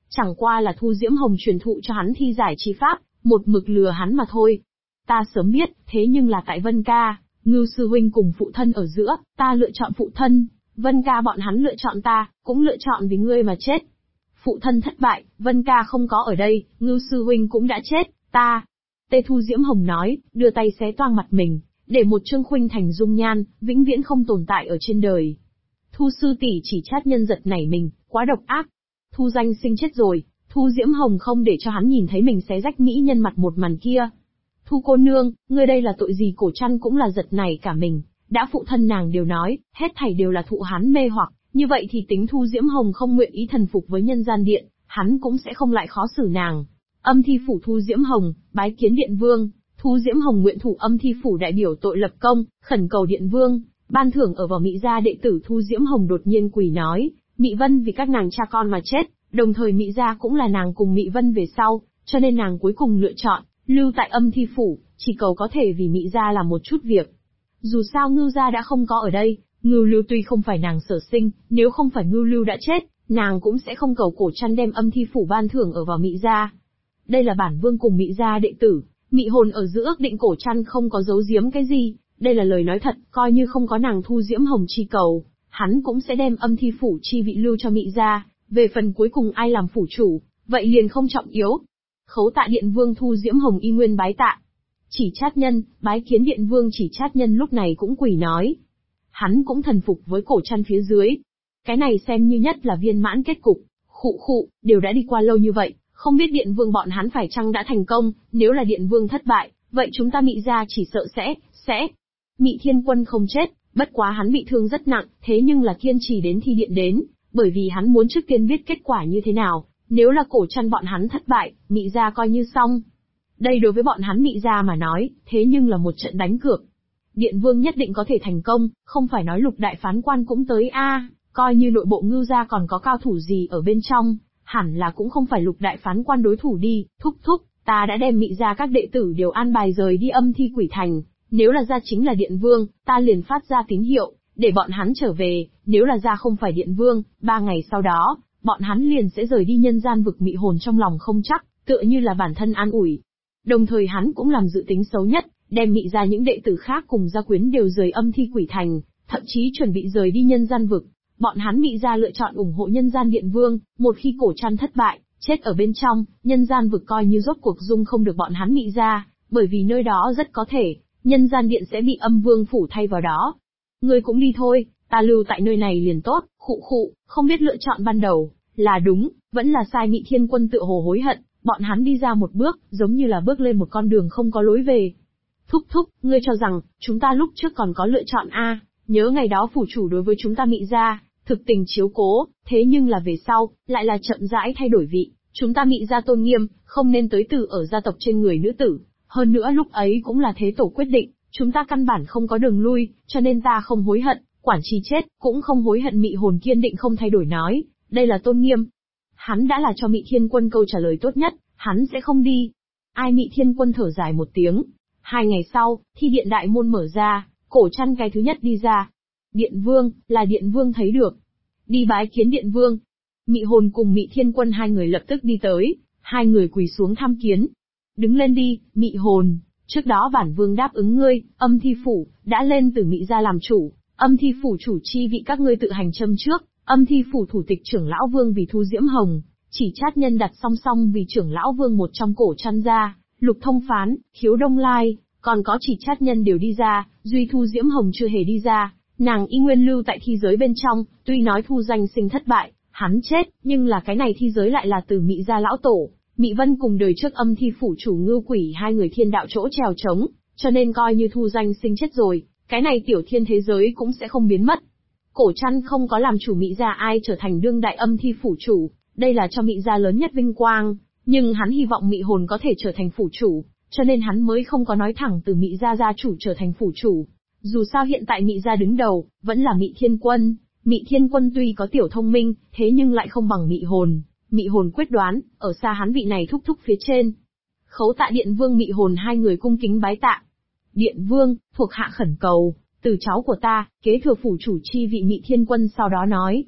Chẳng qua là Thu Diễm Hồng truyền thụ cho hắn thi giải chi pháp, một mực lừa hắn mà thôi. Ta sớm biết, thế nhưng là tại Vân ca, Ngưu sư huynh cùng phụ thân ở giữa, ta lựa chọn phụ thân, Vân ca bọn hắn lựa chọn ta, cũng lựa chọn vì ngươi mà chết. Phụ thân thất bại, Vân ca không có ở đây, Ngưu sư huynh cũng đã chết, ta. Tê Thu Diễm Hồng nói, đưa tay xé toang mặt mình, để một Trương Khuynh Thành dung nhan, vĩnh viễn không tồn tại ở trên đời. Thu sư tỷ chỉ trát nhân giật nảy mình, quá độc ác. Thu danh sinh chết rồi, Thu Diễm Hồng không để cho hắn nhìn thấy mình xé rách mỹ nhân mặt một màn kia. Thu cô nương, ngươi đây là tội gì? Cổ Trăn cũng là giật nảy cả mình, đã phụ thân nàng đều nói, hết thảy đều là thụ hắn mê hoặc, như vậy thì tính Thu Diễm Hồng không nguyện ý thần phục với nhân gian điện, hắn cũng sẽ không lại khó xử nàng. Âm thi phủ Thu Diễm Hồng, bái kiến điện vương. Thu Diễm Hồng nguyện thủ âm thi phủ đại biểu tội lập công, khẩn cầu điện vương ban thưởng ở vào Mị gia đệ tử. Thu Diễm Hồng đột nhiên quỳ nói, Mị Vân vì các nàng cha con mà chết, đồng thời Mị gia cũng là nàng cùng Mị Vân về sau, cho nên nàng cuối cùng lựa chọn lưu tại âm thi phủ, chỉ cầu có thể vì Mị gia làm một chút việc. Dù sao Ngưu gia đã không có ở đây, Ngưu Lưu tuy không phải nàng sở sinh, nếu không phải Ngưu Lưu đã chết, nàng cũng sẽ không cầu Cổ Trăn đem âm thi phủ ban thưởng ở vào Mị gia. Đây là bản vương cùng Mị gia đệ tử, Mị hồn ở giữa ước định Cổ Trăn không có giấu giếm cái gì, đây là lời nói thật, coi như không có nàng Thu Diễm Hồng chi cầu, hắn cũng sẽ đem âm thi phủ chi vị lưu cho Mị gia, về phần cuối cùng ai làm phủ chủ, vậy liền không trọng yếu. Khấu tạ điện vương. Thu Diễm Hồng y nguyên bái tạ. Chỉ Trát Nhân, bái kiến điện vương. Chỉ Trát Nhân lúc này cũng quỳ nói. Hắn cũng thần phục với Cổ Trăn phía dưới. Cái này xem như nhất là viên mãn kết cục. Khụ, đều đã đi qua lâu như vậy, không biết điện vương bọn hắn phải chăng đã thành công, nếu là điện vương thất bại, vậy chúng ta Mị gia chỉ sợ sẽ. Mị Thiên Quân không chết, bất quá hắn bị thương rất nặng, thế nhưng là kiên trì đến thi điện đến, bởi vì hắn muốn trước tiên biết kết quả như thế nào, nếu là Cổ Trăn bọn hắn thất bại, Mị gia coi như xong. Đây đối với bọn hắn Mị gia mà nói, thế nhưng là một trận đánh cược. Điện vương nhất định có thể thành công, không phải nói Lục đại phán quan cũng tới a, coi như nội bộ Ngưu gia còn có cao thủ gì ở bên trong, hẳn là cũng không phải Lục đại phán quan đối thủ đi. Thúc, ta đã đem Mị gia các đệ tử đều an bài rời đi âm thi quỷ thành, nếu là gia chính là điện vương, ta liền phát ra tín hiệu, để bọn hắn trở về, nếu là gia không phải điện vương, 3 ngày sau đó, bọn hắn liền sẽ rời đi nhân gian vực. Mị hồn trong lòng không chắc, tựa như là bản thân an ủi. Đồng thời hắn cũng làm dự tính xấu nhất, đem Mị gia những đệ tử khác cùng gia quyến đều rời âm thi quỷ thành, thậm chí chuẩn bị rời đi nhân gian vực. Bọn hắn Mị gia lựa chọn ủng hộ nhân gian điện vương, một khi Cổ Trăn thất bại, chết ở bên trong, nhân gian vực coi như rốt cuộc dung không được bọn hắn Mị gia, bởi vì nơi đó rất có thể, nhân gian điện sẽ bị âm vương phủ thay vào đó. Ngươi cũng đi thôi, ta lưu tại nơi này liền tốt. Khụ, không biết lựa chọn ban đầu là đúng, vẫn là sai. Mị Thiên Quân tựa hồ hối hận, bọn hắn đi ra một bước, giống như là bước lên một con đường không có lối về. Thúc, ngươi cho rằng, chúng ta lúc trước còn có lựa chọn a? Nhớ ngày đó phủ chủ đối với chúng ta Mị gia, thực tình chiếu cố, thế nhưng là về sau, lại là chậm rãi thay đổi vị, chúng ta Mị gia tôn nghiêm, không nên tới từ ở gia tộc trên người nữ tử. Hơn nữa lúc ấy cũng là thế tổ quyết định, chúng ta căn bản không có đường lui, cho nên ta không hối hận, quản chi chết, cũng không hối hận. Mị hồn kiên định không thay đổi nói, đây là tôn nghiêm. Hắn đã là cho Mị Thiên Quân câu trả lời tốt nhất, hắn sẽ không đi. Ai? Mị Thiên Quân thở dài một tiếng. 2 ngày sau, thi điện đại môn mở ra, Cổ Trăn cái thứ nhất đi ra. Điện vương, là điện vương thấy được. Đi bái kiến điện vương. Mị hồn cùng Mị Thiên Quân hai người lập tức đi tới, hai người quỳ xuống tham kiến. Đứng lên đi, Mị hồn, trước đó bản vương đáp ứng ngươi, âm thi phủ đã lên từ Mị gia làm chủ, âm thi phủ chủ chi vị các ngươi tự hành châm trước, âm thi phủ thủ tịch trưởng lão vương vì Thu Diễm Hồng, Chỉ Trát Nhân đặt song song vì trưởng lão vương một trong Cổ Trăn gia, Lục Thông Phán, Khiếu Đông Lai, còn có Chỉ Trát Nhân đều đi ra, duy Thu Diễm Hồng chưa hề đi ra, nàng y nguyên lưu tại thi giới bên trong. Tuy nói Thu danh sinh thất bại, hắn chết, nhưng là cái này thi giới lại là từ Mị gia lão tổ. Mị Vân cùng đời trước âm thi phủ chủ Ngưu Quỷ hai người thiên đạo chỗ trèo trống, cho nên coi như Thu danh sinh chết rồi, cái này tiểu thiên thế giới cũng sẽ không biến mất. Cổ Trăn không có làm chủ Mị gia, ai trở thành đương đại âm thi phủ chủ, đây là cho Mị gia lớn nhất vinh quang, nhưng hắn hy vọng Mị hồn có thể trở thành phủ chủ, cho nên hắn mới không có nói thẳng từ Mị gia gia chủ trở thành phủ chủ. Dù sao hiện tại Mị gia đứng đầu, vẫn là Mị Thiên Quân. Mị Thiên Quân tuy có tiểu thông minh, thế nhưng lại không bằng Mị hồn. Mị hồn quyết đoán, ở xa hắn vị này thúc phía trên. Khấu tạ điện vương. Mị hồn hai người cung kính bái tạ. Điện vương, thuộc hạ khẩn cầu, từ cháu của ta, kế thừa phủ chủ chi vị. Mị Thiên Quân sau đó nói.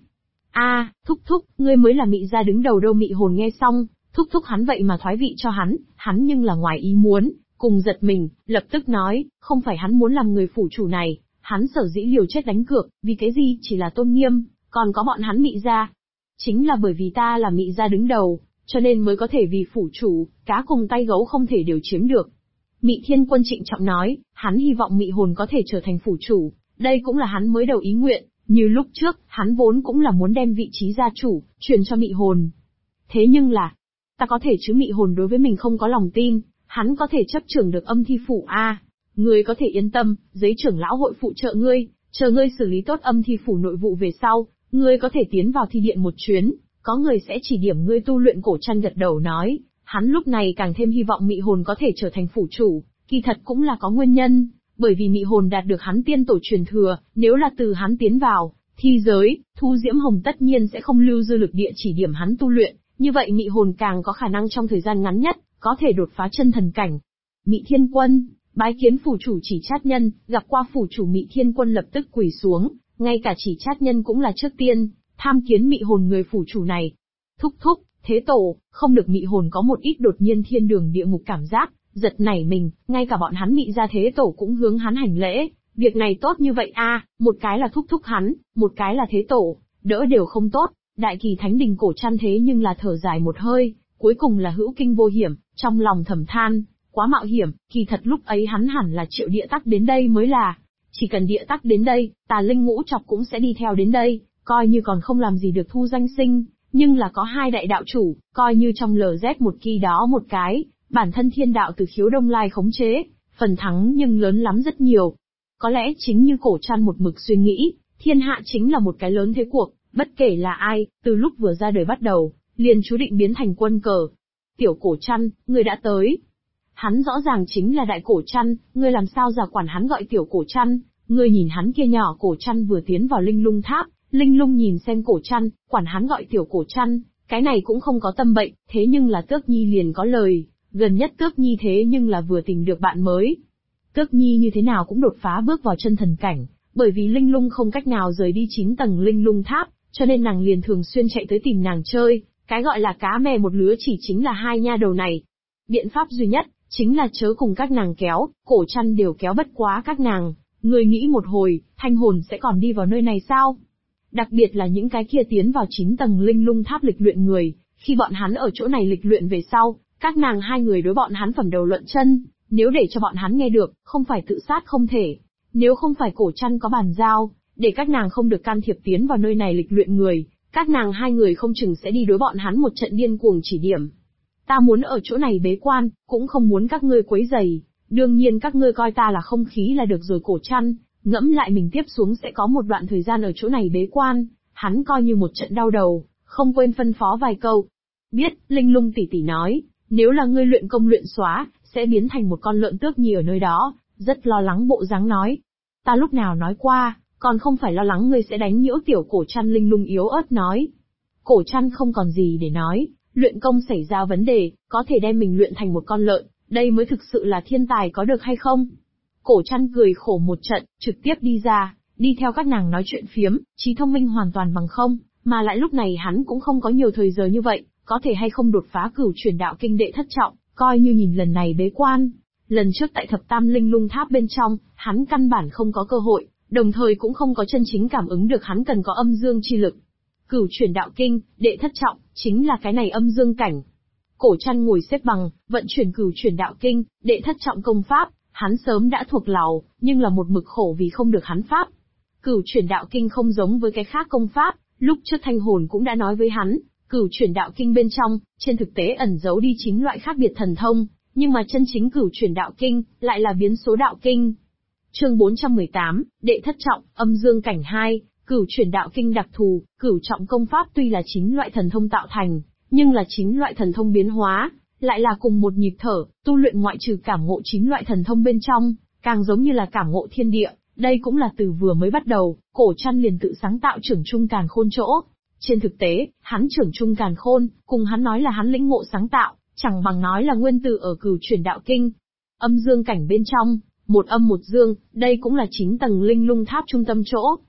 Thúc thúc, ngươi mới là Mị gia đứng đầu đâu. Mị hồn nghe xong, thúc thúc hắn vậy mà thoái vị cho hắn nhưng là ngoài ý muốn, cùng giật mình, lập tức nói, không phải hắn muốn làm người phủ chủ này, hắn sở dĩ liều chết đánh cược, vì cái gì, chỉ là tôn nghiêm, còn có bọn hắn Mị gia. Chính là bởi vì ta là Mị gia đứng đầu, cho nên mới có thể vì phủ chủ, cá cùng tay gấu không thể đều chiếm được. Mị Thiên Quân trịnh trọng nói, hắn hy vọng Mị hồn có thể trở thành phủ chủ, đây cũng là hắn mới đầu ý nguyện, như lúc trước, hắn vốn cũng là muốn đem vị trí gia chủ, truyền cho Mị hồn. Thế nhưng là, ta có thể chứ? Mị hồn đối với mình không có lòng tin, hắn có thể chấp trưởng được Âm Thi phủ ngươi có thể yên tâm, giấy trưởng lão hội phụ trợ ngươi, chờ ngươi xử lý tốt Âm Thi phủ nội vụ về sau, ngươi có thể tiến vào thi điện một chuyến, có người sẽ chỉ điểm ngươi tu luyện. Cổ Trăn gật đầu nói, hắn lúc này càng thêm hy vọng Mị hồn có thể trở thành phủ chủ, kỳ thật cũng là có nguyên nhân, bởi vì Mị hồn đạt được hắn tiên tổ truyền thừa, nếu là từ hắn tiến vào thi giới, Thu Diễm Hồng tất nhiên sẽ không lưu dư lực địa chỉ điểm hắn tu luyện, như vậy Mị hồn càng có khả năng trong thời gian ngắn nhất, có thể đột phá chân thần cảnh. Mị Thiên Quân, bái kiến phủ chủ Chỉ Trát Nhân. Gặp qua phủ chủ, Mị Thiên Quân lập tức quỳ xuống, ngay cả Chỉ Trát Nhân cũng là trước tiên tham kiến Mị hồn người phủ chủ này. Thúc thúc, thế tổ, không được. Mị hồn có một ít đột nhiên thiên đường địa ngục cảm giác, giật nảy mình, ngay cả bọn hắn Mị gia thế tổ cũng hướng hắn hành lễ. Việc này tốt như vậy một cái là thúc thúc hắn, một cái là thế tổ, đỡ đều không tốt. Đại Kỳ Thánh Đình Cổ Trăn thế nhưng là thở dài một hơi, cuối cùng là hữu kinh vô hiểm, trong lòng thầm than, quá mạo hiểm. Kỳ thật lúc ấy hắn hẳn là triệu địa tắc đến đây mới là, chỉ cần địa tắc đến đây, Tà Linh Ngũ Chọc cũng sẽ đi theo đến đây, coi như còn không làm gì được Thu Danh Sinh, nhưng là có hai đại đạo chủ, coi như trong LZ một kỳ đó một cái, bản thân thiên đạo từ Khiếu Đông Lai khống chế, phần thắng nhưng lớn lắm rất nhiều. Có lẽ chính như Cổ Trăn một mực suy nghĩ, thiên hạ chính là một cái lớn thế cuộc, bất kể là ai, từ lúc vừa ra đời bắt đầu, liền chú định biến thành quân cờ. Tiểu Cổ Trăn, ngươi đã tới. Hắn rõ ràng chính là Đại Cổ Trăn, ngươi làm sao giả quản hắn gọi Tiểu Cổ Trăn? Ngươi nhìn hắn kia nhỏ. Cổ Trăn vừa tiến vào Linh Lung Tháp, Linh Lung nhìn xem Cổ Trăn, quản hắn gọi Tiểu Cổ Trăn, cái này cũng không có tâm bệnh. Thế nhưng là Tước Nhi liền có lời, gần nhất Tước Nhi thế nhưng là vừa tìm được bạn mới. Tước Nhi như thế nào cũng đột phá bước vào chân thần cảnh, bởi vì Linh Lung không cách nào rời đi 9 tầng Linh Lung Tháp, cho nên nàng liền thường xuyên chạy tới tìm nàng chơi. Cái gọi là cá mè một lứa chỉ chính là hai nha đầu này. Biện pháp duy nhất chính là chớ cùng các nàng kéo. Cổ Trăn đều kéo bất quá các nàng. Người nghĩ một hồi, Thanh Hồn sẽ còn đi vào nơi này sao? Đặc biệt là những cái kia tiến vào 9 tầng Linh Lung Tháp lịch luyện người, khi bọn hắn ở chỗ này lịch luyện về sau, các nàng hai người đối bọn hắn phẩm đầu luận chân, nếu để cho bọn hắn nghe được, không phải tự sát không thể. Nếu không phải Cổ Trăn có bàn giao, để các nàng không được can thiệp tiến vào nơi này lịch luyện người, các nàng hai người không chừng sẽ đi đối bọn hắn một trận điên cuồng chỉ điểm. Ta muốn ở chỗ này bế quan, cũng không muốn các ngươi quấy rầy, đương nhiên các ngươi coi ta là không khí là được rồi. Cổ Trăn ngẫm lại mình tiếp xuống sẽ có một đoạn thời gian ở chỗ này bế quan, hắn coi như một trận đau đầu, không quên phân phó vài câu. Biết, Linh Lung tỷ tỷ nói, nếu là ngươi luyện công luyện xóa, sẽ biến thành một con lợn. Tước Nhi ở nơi đó, rất lo lắng bộ dáng nói. Ta lúc nào nói qua, còn không phải lo lắng ngươi sẽ đánh nhiễu Tiểu Cổ Trăn. Linh Lung yếu ớt nói. Cổ Trăn không còn gì để nói, luyện công xảy ra vấn đề, có thể đem mình luyện thành một con lợn, đây mới thực sự là thiên tài có được hay không? Cổ Trăn cười khổ một trận, trực tiếp đi ra, đi theo các nàng nói chuyện phiếm, trí thông minh hoàn toàn bằng không, mà lại lúc này hắn cũng không có nhiều thời giờ như vậy, có thể hay không đột phá Cửu Chuyển Đạo Kinh đệ thất trọng, coi như nhìn lần này bế quan. Lần trước tại Thập Tam Linh Lung Tháp bên trong, hắn căn bản không có cơ hội, đồng thời cũng không có chân chính cảm ứng được hắn cần có âm dương chi lực. Cửu Chuyển Đạo Kinh, đệ thất trọng, chính là cái này âm dương cảnh. Cổ Trăn ngồi xếp bằng, vận chuyển Cửu Chuyển Đạo Kinh, đệ thất trọng công pháp, hắn sớm đã thuộc lòng, nhưng là một mực khổ vì không được hắn pháp. Cửu Chuyển Đạo Kinh không giống với cái khác công pháp, lúc trước Thanh Hồn cũng đã nói với hắn, Cửu Chuyển Đạo Kinh bên trong, trên thực tế ẩn giấu đi 9 loại khác biệt thần thông, nhưng mà chân chính Cửu Chuyển Đạo Kinh lại là biến số đạo kinh. Chương 418, đệ thất trọng, âm dương cảnh 2, Cửu Chuyển Đạo Kinh đặc thù. Cửu trọng công pháp tuy là 9 loại thần thông tạo thành, nhưng là 9 loại thần thông biến hóa, lại là cùng một nhịp thở, tu luyện ngoại trừ cảm ngộ 9 loại thần thông bên trong, càng giống như là cảm ngộ thiên địa. Đây cũng là từ vừa mới bắt đầu, Cổ Trăn liền tự sáng tạo trưởng trung càn khôn chỗ. Trên thực tế, hắn trưởng trung càn khôn, cùng hắn nói là hắn lĩnh ngộ sáng tạo, chẳng bằng nói là nguyên tử ở Cửu Chuyển Đạo Kinh. Âm dương cảnh bên trong, một âm một dương, đây cũng là 9 tầng Linh Lung Tháp trung tâm chỗ.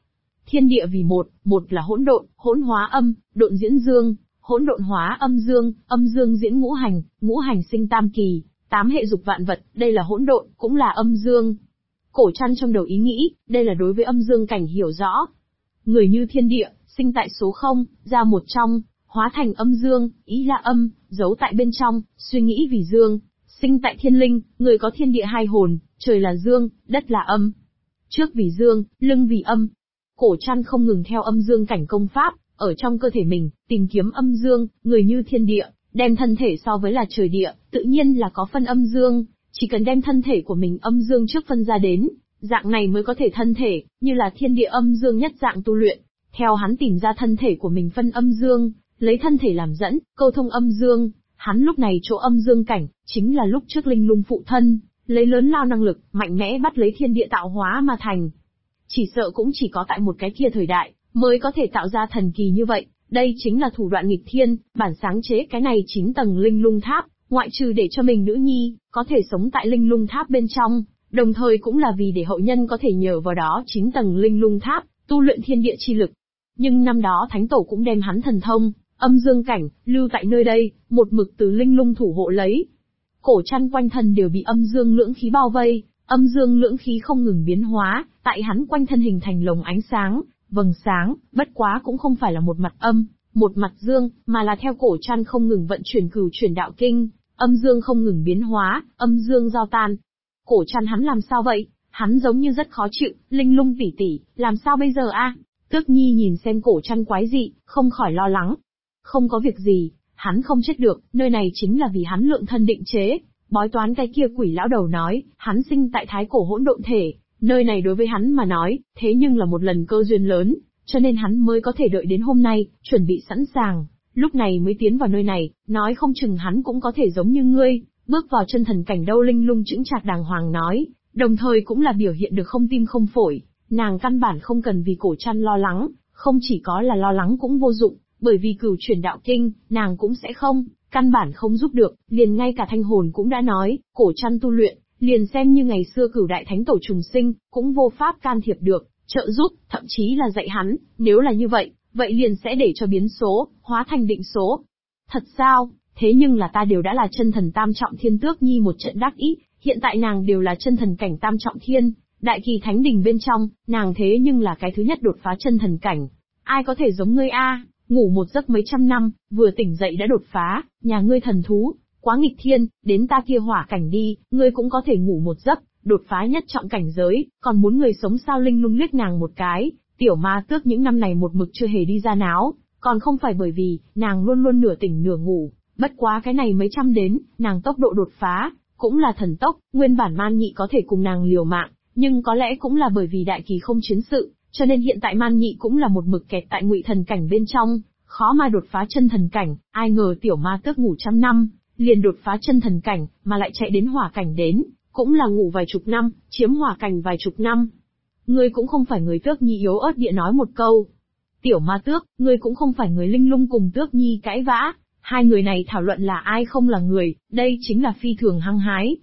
Thiên địa vì một, một là hỗn độn, hỗn hóa âm, độn diễn dương, hỗn độn hóa âm dương diễn ngũ hành sinh tam kỳ, tám hệ dục vạn vật, đây là hỗn độn, cũng là âm dương. Cổ Trăn trong đầu ý nghĩ, đây là đối với âm dương cảnh hiểu rõ. Người như thiên địa, sinh tại số không, ra một trong, hóa thành âm dương, ý là âm, giấu tại bên trong, suy nghĩ vì dương, sinh tại thiên linh, người có thiên địa hai hồn, trời là dương, đất là âm. Trước vì dương, lưng vì âm. Cổ Trăn không ngừng theo âm dương cảnh công pháp, ở trong cơ thể mình, tìm kiếm âm dương, người như thiên địa, đem thân thể so với là trời địa, tự nhiên là có phân âm dương, chỉ cần đem thân thể của mình âm dương trước phân ra đến, dạng này mới có thể thân thể, như là thiên địa âm dương nhất dạng tu luyện. Theo hắn tìm ra thân thể của mình phân âm dương, lấy thân thể làm dẫn, câu thông âm dương, hắn lúc này chỗ âm dương cảnh, chính là lúc trước linh lung phụ thân, lấy lớn lao năng lực, mạnh mẽ bắt lấy thiên địa tạo hóa mà thành. Chỉ sợ cũng chỉ có tại một cái kia thời đại, mới có thể tạo ra thần kỳ như vậy, đây chính là thủ đoạn nghịch thiên, bản sáng chế cái này 9 tầng linh lung tháp, ngoại trừ để cho mình nữ nhi, có thể sống tại linh lung tháp bên trong, đồng thời cũng là vì để hậu nhân có thể nhờ vào đó 9 tầng linh lung tháp, tu luyện thiên địa chi lực. Nhưng năm đó Thánh Tổ cũng đem hắn thần thông, âm dương cảnh, lưu tại nơi đây, một mực từ linh lung thủ hộ lấy. Cổ Trăn quanh thân đều bị âm dương lưỡng khí bao vây, âm dương lưỡng khí không ngừng biến hóa, tại hắn quanh thân hình thành lồng ánh sáng, vầng sáng, bất quá cũng không phải là một mặt âm, một mặt dương, mà là theo Cổ Trăn không ngừng vận chuyển cửu chuyển đạo kinh, âm dương không ngừng biến hóa, âm dương giao tan. Cổ Trăn hắn làm sao vậy? Hắn giống như rất khó chịu, linh lung tỷ tỷ, làm sao bây giờ a? Tước Nhi nhìn xem Cổ Trăn quái dị, không khỏi lo lắng. Không có việc gì, hắn không chết được, nơi này chính là vì hắn lượng thân định chế. Bói toán cái kia quỷ lão đầu nói, hắn sinh tại thái cổ hỗn độn thể, nơi này đối với hắn mà nói, thế nhưng là một lần cơ duyên lớn, cho nên hắn mới có thể đợi đến hôm nay, chuẩn bị sẵn sàng, lúc này mới tiến vào nơi này, nói không chừng hắn cũng có thể giống như ngươi, bước vào chân thần cảnh đâu. Linh lung chững chạc đàng hoàng nói, đồng thời cũng là biểu hiện được không tim không phổi, nàng căn bản không cần vì Cổ Trăn lo lắng, không chỉ có là lo lắng cũng vô dụng, bởi vì cửu chuyển đạo kinh, nàng cũng sẽ không, căn bản không giúp được, liền ngay cả thanh hồn cũng đã nói, Cổ Trăn tu luyện, liền xem như ngày xưa cửu đại thánh tổ trùng sinh, cũng vô pháp can thiệp được, trợ giúp, thậm chí là dạy hắn, nếu là như vậy, vậy liền sẽ để cho biến số, hóa thành định số. Thật sao, thế nhưng là ta đều đã là chân thần tam trọng thiên. Tước Nhi một trận đắc ý, hiện tại nàng đều là chân thần cảnh tam trọng thiên, đại kỳ thánh đình bên trong, nàng thế nhưng là cái thứ nhất đột phá chân thần cảnh. Ai có thể giống ngươi a? Ngủ một giấc mấy trăm năm, vừa tỉnh dậy đã đột phá, nhà ngươi thần thú, quá nghịch thiên, đến ta kia hỏa cảnh đi, ngươi cũng có thể ngủ một giấc, đột phá nhất trọng cảnh giới, còn muốn người sống sao? Linh lung liếc nàng một cái, tiểu ma tước những năm này một mực chưa hề đi ra náo, còn không phải bởi vì, nàng luôn luôn nửa tỉnh nửa ngủ, bất quá cái này mấy trăm đến, nàng tốc độ đột phá, cũng là thần tốc, nguyên bản Man Nhị có thể cùng nàng liều mạng, nhưng có lẽ cũng là bởi vì đại kỳ không chiến sự, cho nên hiện tại Man Nhị cũng là một mực kẹt tại ngụy thần cảnh bên trong, khó mà đột phá chân thần cảnh. Ai ngờ tiểu ma tước ngủ trăm năm, liền đột phá chân thần cảnh, mà lại chạy đến hỏa cảnh đến, cũng là ngủ vài chục năm, chiếm hỏa cảnh vài chục năm. Ngươi cũng không phải người. Tước Nhi yếu ớt địa nói một câu. Tiểu ma tước, ngươi cũng không phải người. Linh lung cùng Tước Nhi cãi vã, hai người này thảo luận là ai không là người, đây chính là phi thường hăng hái.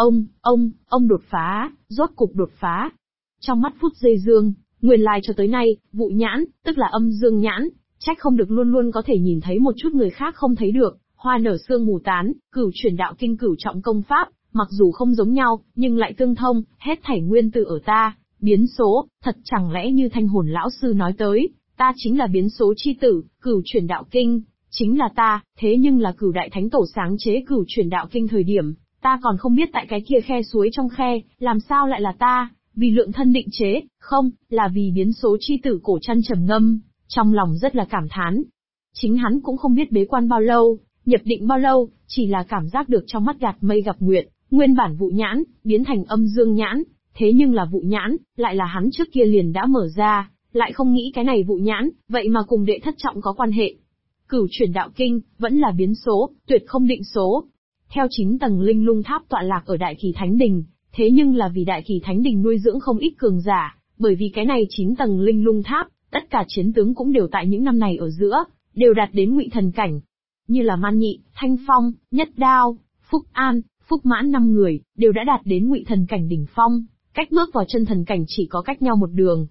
Ông đột phá, rốt cục đột phá. Trong mắt phút giây dương, nguyên lai cho tới nay, vụ nhãn, tức là âm dương nhãn, trách không được luôn luôn có thể nhìn thấy một chút người khác không thấy được, hoa nở sương mù tán, cửu chuyển đạo kinh cửu trọng công pháp, mặc dù không giống nhau, nhưng lại tương thông, hết thảy nguyên tử ở ta, biến số, thật chẳng lẽ như thanh hồn lão sư nói tới, ta chính là biến số chi tử, cửu chuyển đạo kinh, chính là ta, thế nhưng là cửu đại thánh tổ sáng chế cửu chuyển đạo kinh thời điểm, ta còn không biết tại cái kia khe suối trong khe, làm sao lại là ta, vì lượng thân định chế, không, là vì biến số chi tử. Cổ Trăn trầm ngâm, trong lòng rất là cảm thán. Chính hắn cũng không biết bế quan bao lâu, nhập định bao lâu, chỉ là cảm giác được trong mắt gạt mây gặp nguyệt, nguyên bản vụ nhãn, biến thành âm dương nhãn, thế nhưng là vụ nhãn, lại là hắn trước kia liền đã mở ra, lại không nghĩ cái này vụ nhãn, vậy mà cùng đệ thất trọng có quan hệ. Cửu chuyển đạo kinh, vẫn là biến số, tuyệt không định số. Theo 9 tầng linh lung tháp tọa lạc ở Đại Kỳ Thánh Đình, thế nhưng là vì Đại Kỳ Thánh Đình nuôi dưỡng không ít cường giả, bởi vì cái này 9 tầng linh lung tháp, tất cả chiến tướng cũng đều tại những năm này ở giữa, đều đạt đến ngụy thần cảnh. Như là Man Nhị, Thanh Phong, Nhất Đao, Phúc An, Phúc Mãn 5 người, đều đã đạt đến ngụy thần cảnh đỉnh phong, cách bước vào chân thần cảnh chỉ có cách nhau một đường.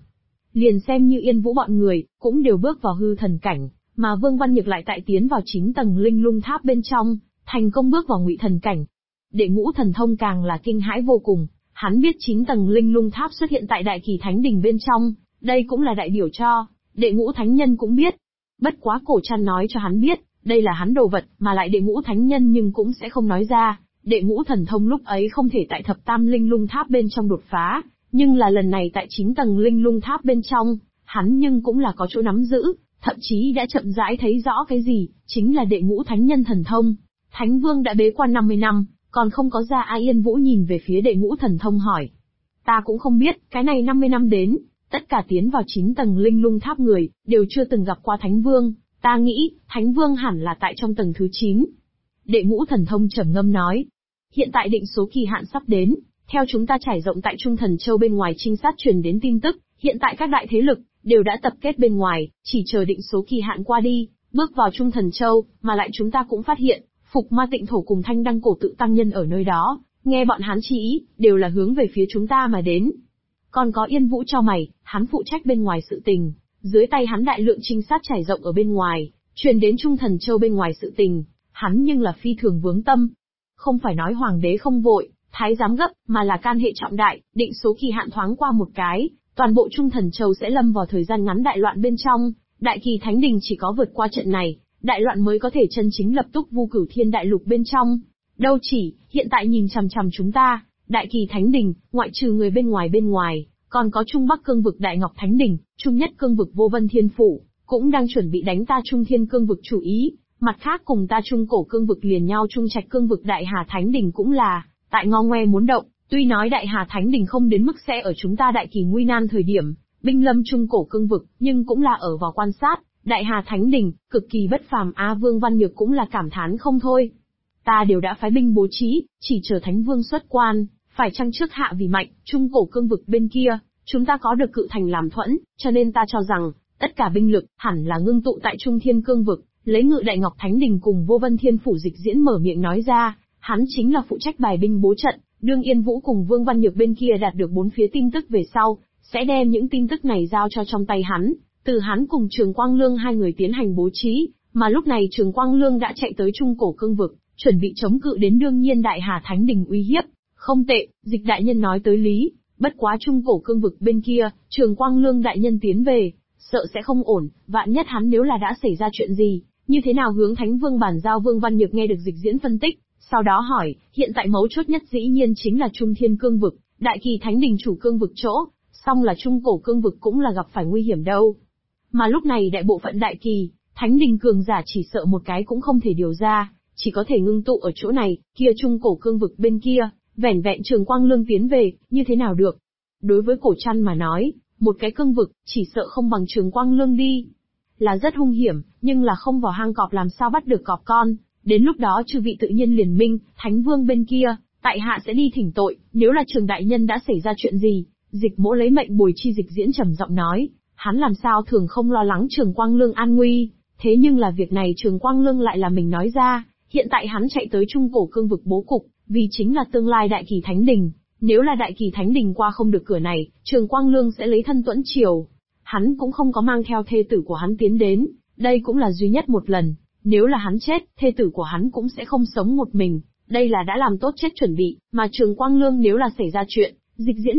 liền xem như Yên Vũ bọn người, cũng đều bước vào hư thần cảnh, mà Vương Văn Nhược lại tại tiến vào 9 tầng linh lung tháp bên trong, thành công bước vào ngụy thần cảnh. Đệ Ngũ Thần Thông càng là kinh hãi vô cùng, hắn biết 9 tầng linh lung tháp xuất hiện tại Đại Kỳ Thánh Đình bên trong, đây cũng là đại biểu cho, Đệ Ngũ Thánh Nhân cũng biết. Bất quá Cổ Trăn nói cho hắn biết, đây là hắn đồ vật, mà lại Đệ Ngũ Thánh Nhân nhưng cũng sẽ không nói ra, Đệ Ngũ Thần Thông lúc ấy không thể tại Thập Tam Linh Lung Tháp bên trong đột phá, nhưng là lần này tại 9 tầng linh lung tháp bên trong, hắn nhưng cũng là có chỗ nắm giữ, thậm chí đã chậm rãi thấy rõ cái gì, chính là Đệ Ngũ Thánh Nhân Thần Thông. Thánh Vương đã bế quan 50 năm, còn không có ra ai. Yên Vũ nhìn về phía Đệ Ngũ Thần Thông hỏi. Ta cũng không biết, cái này 50 năm đến, tất cả tiến vào 9 tầng linh lung tháp người, đều chưa từng gặp qua Thánh Vương, ta nghĩ, Thánh Vương hẳn là tại trong tầng thứ 9. Đệ Ngũ Thần Thông trầm ngâm nói. Hiện tại định số kỳ hạn sắp đến, theo chúng ta trải rộng tại Trung Thần Châu bên ngoài trinh sát truyền đến tin tức, hiện tại các đại thế lực, đều đã tập kết bên ngoài, chỉ chờ định số kỳ hạn qua đi, bước vào Trung Thần Châu, mà lại chúng ta cũng phát hiện, Phục Ma Tịnh Thổ cùng Thanh Đăng Cổ Tự tăng nhân ở nơi đó, nghe bọn hắn chỉ ý, đều là hướng về phía chúng ta mà đến. Còn có Yên Vũ cho mày, hắn phụ trách bên ngoài sự tình, dưới tay hắn đại lượng trinh sát trải rộng ở bên ngoài, truyền đến Trung Thần Châu bên ngoài sự tình, hắn nhưng là phi thường vướng tâm. Không phải nói hoàng đế không vội, thái giám gấp, mà là can hệ trọng đại, định số kỳ hạn thoáng qua một cái, toàn bộ Trung Thần Châu sẽ lâm vào thời gian ngắn đại loạn bên trong, Đại Kỳ Thánh Đình chỉ có vượt qua trận này, đại loạn mới có thể chân chính lập tức vu cửu thiên đại lục bên trong. Đâu chỉ, hiện tại nhìn chằm chằm chúng ta, Đại Kỳ Thánh Đình, ngoại trừ người bên ngoài, còn có Trung Bắc Cương vực Đại Ngọc Thánh Đình, Trung Nhất Cương vực Vô Vân Thiên Phủ, cũng đang chuẩn bị đánh ta Trung Thiên Cương vực chủ ý, mặt khác cùng ta Trung Cổ Cương vực liền nhau Trung Trạch Cương vực Đại Hà Thánh Đình cũng là, tại ngo ngoe muốn động, tuy nói Đại Hà Thánh Đình không đến mức sẽ ở chúng ta đại kỳ nguy nan thời điểm, binh lâm Trung Cổ Cương vực, nhưng cũng là ở vào quan sát, Đại Hà Thánh Đình, cực kỳ bất phàm. Vương Văn Nhược cũng là cảm thán không thôi. Ta đều đã phái binh bố trí, chỉ chờ Thánh Vương xuất quan, phải chăng trước hạ vì mạnh, Trung Cổ Cương vực bên kia, chúng ta có được Cự Thành làm thuẫn, cho nên ta cho rằng, tất cả binh lực, hẳn là ngưng tụ tại Trung Thiên Cương vực, lấy Ngự Đại Ngọc Thánh Đình cùng Vô Vân Thiên Phủ. Dịch Diễn mở miệng nói ra, hắn chính là phụ trách bài binh bố trận, đương Yên Vũ cùng Vương Văn Nhược bên kia đạt được 4 phía tin tức về sau, sẽ đem những tin tức này giao cho trong tay hắn, từ hắn cùng Trường Quang Lương hai người tiến hành bố trí, mà lúc này Trường Quang Lương đã chạy tới Trung Cổ Cương vực, chuẩn bị chống cự đến đương nhiên Đại Hà Thánh Đình uy hiếp. Không tệ, Dịch đại nhân nói tới lý, bất quá Trung Cổ Cương vực bên kia, Trường Quang Lương đại nhân tiến về, sợ sẽ không ổn, vạn nhất hắn nếu là đã xảy ra chuyện gì, như thế nào hướng Thánh Vương bàn giao. Vương Văn Nhược nghe được Dịch Diễn phân tích, sau đó hỏi, hiện tại mấu chốt nhất dĩ nhiên chính là Trung Thiên Cương vực, Đại Kỳ Thánh Đình chủ cương vực chỗ, song là Trung Cổ Cương vực cũng là gặp phải nguy hiểm đâu. Mà lúc này đại bộ phận Đại Kỳ Thánh Đình cường giả chỉ sợ một cái cũng không thể điều ra, chỉ có thể ngưng tụ ở chỗ này, kia Trung Cổ Cương vực bên kia, vẻn vẹn Trường Quang Lương tiến về, như thế nào được? Đối với Cổ Trăn mà nói, một cái cương vực, chỉ sợ không bằng Trường Quang Lương đi. Là rất hung hiểm, nhưng là không vào hang cọp làm sao bắt được cọp con, đến lúc đó chư vị tự nhiên liền minh, Thánh Vương bên kia, tại hạ sẽ đi thỉnh tội, nếu là Trường đại nhân đã xảy ra chuyện gì, Dịch Mỗ lấy mệnh bồi chi. Dịch Diễn trầm giọng nói, hắn làm sao thường không lo lắng Trường Quang Lương an nguy, thế nhưng là việc này Trường Quang Lương lại là mình nói ra, hiện tại hắn chạy tới Trung Cổ Cương vực bố cục, vì chính là tương lai Đại Kỳ Thánh Đình, nếu là Đại Kỳ Thánh Đình qua không được cửa này, Trường Quang Lương sẽ lấy thân tuẫn triều. Hắn cũng không có mang theo thê tử của hắn tiến đến, đây cũng là duy nhất một lần, nếu là hắn chết, thê tử của hắn cũng sẽ không sống một mình, đây là đã làm tốt chết chuẩn bị, mà Trường Quang Lương nếu là xảy ra chuyện, Dịch Diễn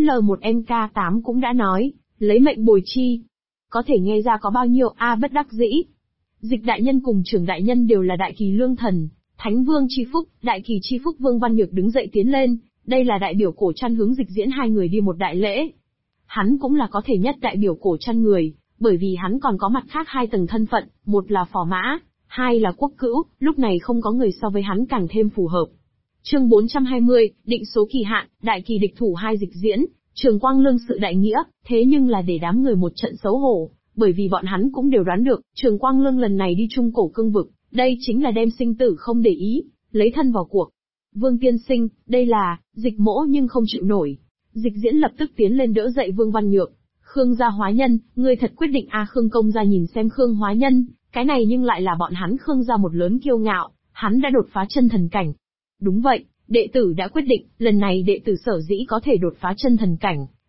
L1MK8 cũng đã nói, lấy mệnh bồi chi. Có thể nghe ra có bao nhiêu bất đắc dĩ. Dịch đại nhân cùng Trường đại nhân đều là Đại Kỳ Lương thần, Thánh Vương chi phúc, Đại Kỳ chi phúc. Vương Văn Nhược đứng dậy tiến lên, đây là đại biểu Cổ Trăn hướng Dịch Diễn hai người đi một đại lễ. Hắn cũng là có thể nhất đại biểu Cổ Trăn người, bởi vì hắn còn có mặt khác 2 tầng thân phận, một là phò mã, 2 là quốc cữu, lúc này không có người so với hắn càng thêm phù hợp. Chương 420, định số kỳ hạn, Đại Kỳ địch thủ 2. Dịch Diễn, Trường Quang Lương sự đại nghĩa, thế nhưng là để đám người một trận xấu hổ, bởi vì bọn hắn cũng đều đoán được, Trường Quang Lương lần này đi Trung Cổ Cương vực, đây chính là đem sinh tử không để ý, lấy thân vào cuộc. Vương tiên sinh, đây là, Dịch Mỗ nhưng không chịu nổi. Dịch Diễn lập tức tiến lên đỡ dậy Vương Văn Nhược. Khương gia hóa nhân, ngươi thật quyết định Khương công gia nhìn xem Khương hóa nhân, cái này nhưng lại là bọn hắn Khương gia một lớn kiêu ngạo, hắn đã đột phá chân thần cảnh. Đúng vậy, đệ tử đã quyết định, lần này đệ tử sở dĩ có thể đột phá chân thần cảnh,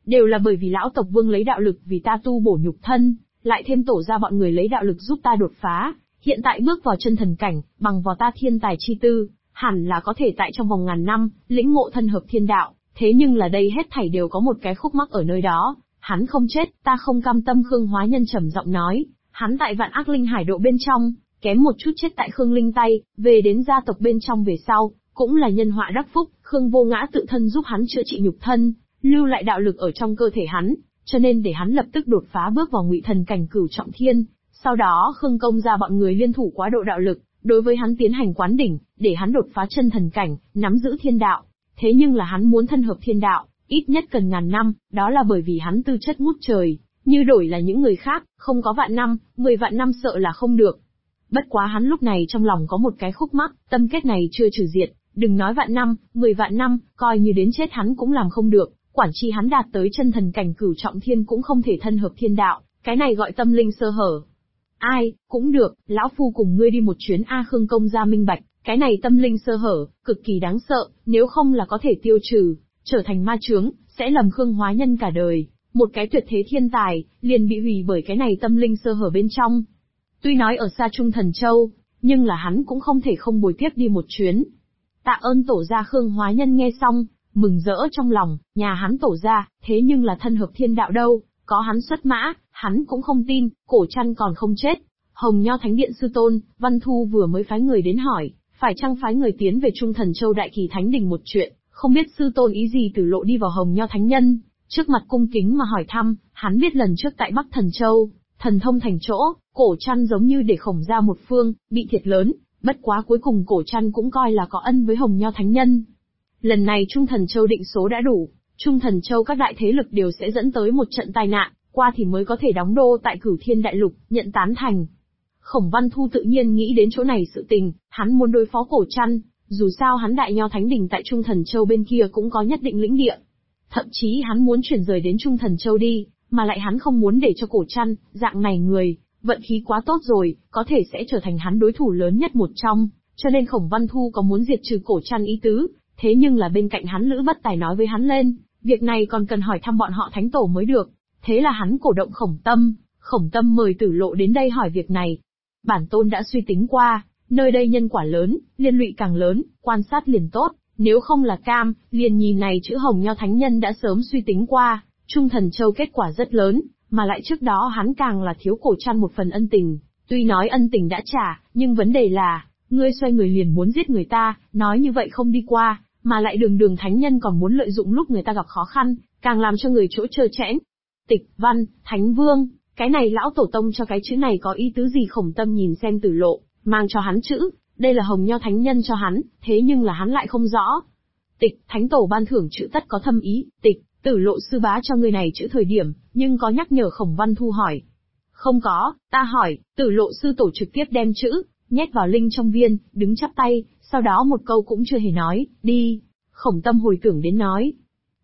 đều là bởi vì lão tộc Vương lấy đạo lực vì ta tu bổ nhục thân, lại thêm tổ ra bọn người lấy đạo lực giúp ta đột phá, hiện tại bước vào chân thần cảnh, bằng vào ta thiên tài chi tư, hẳn là có thể tại trong vòng ngàn năm, lĩnh ngộ thân hợp thiên đạo, thế nhưng là đây hết thảy đều có một cái khúc mắc ở nơi đó, hắn không chết, ta không cam tâm. Khương Hóa Nhân trầm giọng nói, hắn tại Vạn Ác Linh Hải độ bên trong, kém một chút chết tại Khương Linh tay, về đến gia tộc bên trong về sau, cũng là nhân họa đắc phúc, Khương Vô Ngã tự thân giúp hắn chữa trị nhục thân, lưu lại đạo lực ở trong cơ thể hắn, cho nên để hắn lập tức đột phá bước vào Ngụy Thần cảnh cửu trọng thiên. Sau đó Khương Công gia bọn người liên thủ quá độ đạo lực, đối với hắn tiến hành quán đỉnh, để hắn đột phá chân thần cảnh, nắm giữ thiên đạo. Thế nhưng là hắn muốn thân hợp thiên đạo, ít nhất cần ngàn năm, đó là bởi vì hắn tư chất ngút trời, như đổi là những người khác, không có vạn năm, 10 vạn năm sợ là không được. Bất quá hắn lúc này trong lòng có một cái khúc mắc, tâm kết này chưa trừ diệt, đừng nói vạn năm, 10 vạn năm, coi như đến chết hắn cũng làm không được, quản chi hắn đạt tới chân thần cảnh cửu trọng thiên cũng không thể thân hợp thiên đạo, cái này gọi tâm linh sơ hở. Ai, cũng được, lão phu cùng ngươi đi một chuyến. Khương Công gia minh bạch, cái này tâm linh sơ hở, cực kỳ đáng sợ, nếu không là có thể tiêu trừ, trở thành ma chướng, sẽ lầm Khương Hóa Nhân cả đời, một cái tuyệt thế thiên tài, liền bị hủy bởi cái này tâm linh sơ hở bên trong. Tuy nói ở xa Trung Thần Châu, nhưng là hắn cũng không thể không bồi tiếp đi một chuyến. Tạ ơn tổ gia. Khương Hóa Nhân nghe xong, mừng rỡ trong lòng, nhà hắn tổ gia, thế nhưng là thân hợp thiên đạo đâu, có hắn xuất mã, hắn cũng không tin, Cổ Trăn còn không chết. Hồng Nho Thánh Điện sư tôn, Văn Thu vừa mới phái người đến hỏi, phải chăng phái người tiến về Trung Thần Châu Đại Kỳ Thánh Đình một chuyện, không biết sư tôn ý gì. Tử Lộ đi vào Hồng Nho Thánh Nhân, trước mặt cung kính mà hỏi thăm, hắn biết lần trước tại Bắc Thần Châu, thần thông thành chỗ, Cổ Trăn giống như để khổng ra một phương, bị thiệt lớn, bất quá cuối cùng Cổ Trăn cũng coi là có ân với Hồng Nho Thánh Nhân. Lần này Trung Thần Châu định số đã đủ, Trung Thần Châu các đại thế lực đều sẽ dẫn tới một trận tai nạn, qua thì mới có thể đóng đô tại Cửu Thiên Đại Lục, nhận tán thành. Khổng Văn Thu tự nhiên nghĩ đến chỗ này sự tình, hắn muốn đối phó Cổ Trăn, dù sao hắn Đại Nho Thánh Đình tại Trung Thần Châu bên kia cũng có nhất định lĩnh địa. Thậm chí hắn muốn chuyển rời đến Trung Thần Châu đi, mà lại hắn không muốn để cho Cổ Trăn, dạng này người, vận khí quá tốt rồi, có thể sẽ trở thành hắn đối thủ lớn nhất một trong, cho nên Khổng Văn Thu có muốn diệt trừ Cổ Trăn ý tứ, thế nhưng là bên cạnh hắn Lữ Bất Tài nói với hắn lên, việc này còn cần hỏi thăm bọn họ Thánh Tổ mới được, thế là hắn cổ động Khổng Tâm mời Tử Lộ đến đây hỏi việc này. Bản tôn đã suy tính qua, nơi đây nhân quả lớn, liên lụy càng lớn, quan sát liền tốt, nếu không là cam, liền nhìn này chữ Hồng Nho Thánh Nhân đã sớm suy tính qua, Trung Thần Châu kết quả rất lớn, mà lại trước đó hắn càng là thiếu Cổ Trăn một phần ân tình, tuy nói ân tình đã trả, nhưng vấn đề là, ngươi xoay người liền muốn giết người ta, nói như vậy không đi qua, mà lại đường thánh nhân còn muốn lợi dụng lúc người ta gặp khó khăn, càng làm cho người chỗ trơ trẽn. Tịch Văn, Thánh Vương, cái này lão tổ tông cho cái chữ này có ý tứ gì? Khổng Tâm nhìn xem Tử Lộ, mang cho hắn chữ, đây là Hồng Nho Thánh Nhân cho hắn, thế nhưng là hắn lại không rõ. Tịch, Thánh Tổ ban thưởng chữ tất có thâm ý. Tịch, Tử Lộ sư bá cho người này chữ thời điểm, nhưng có nhắc nhở Khổng Văn Thu hỏi. Không có, ta hỏi. Tử Lộ sư tổ trực tiếp đem chữ nhét vào linh trong viên, đứng chắp tay, sau đó một câu cũng chưa hề nói, đi. Khổng Tâm hồi tưởng đến nói.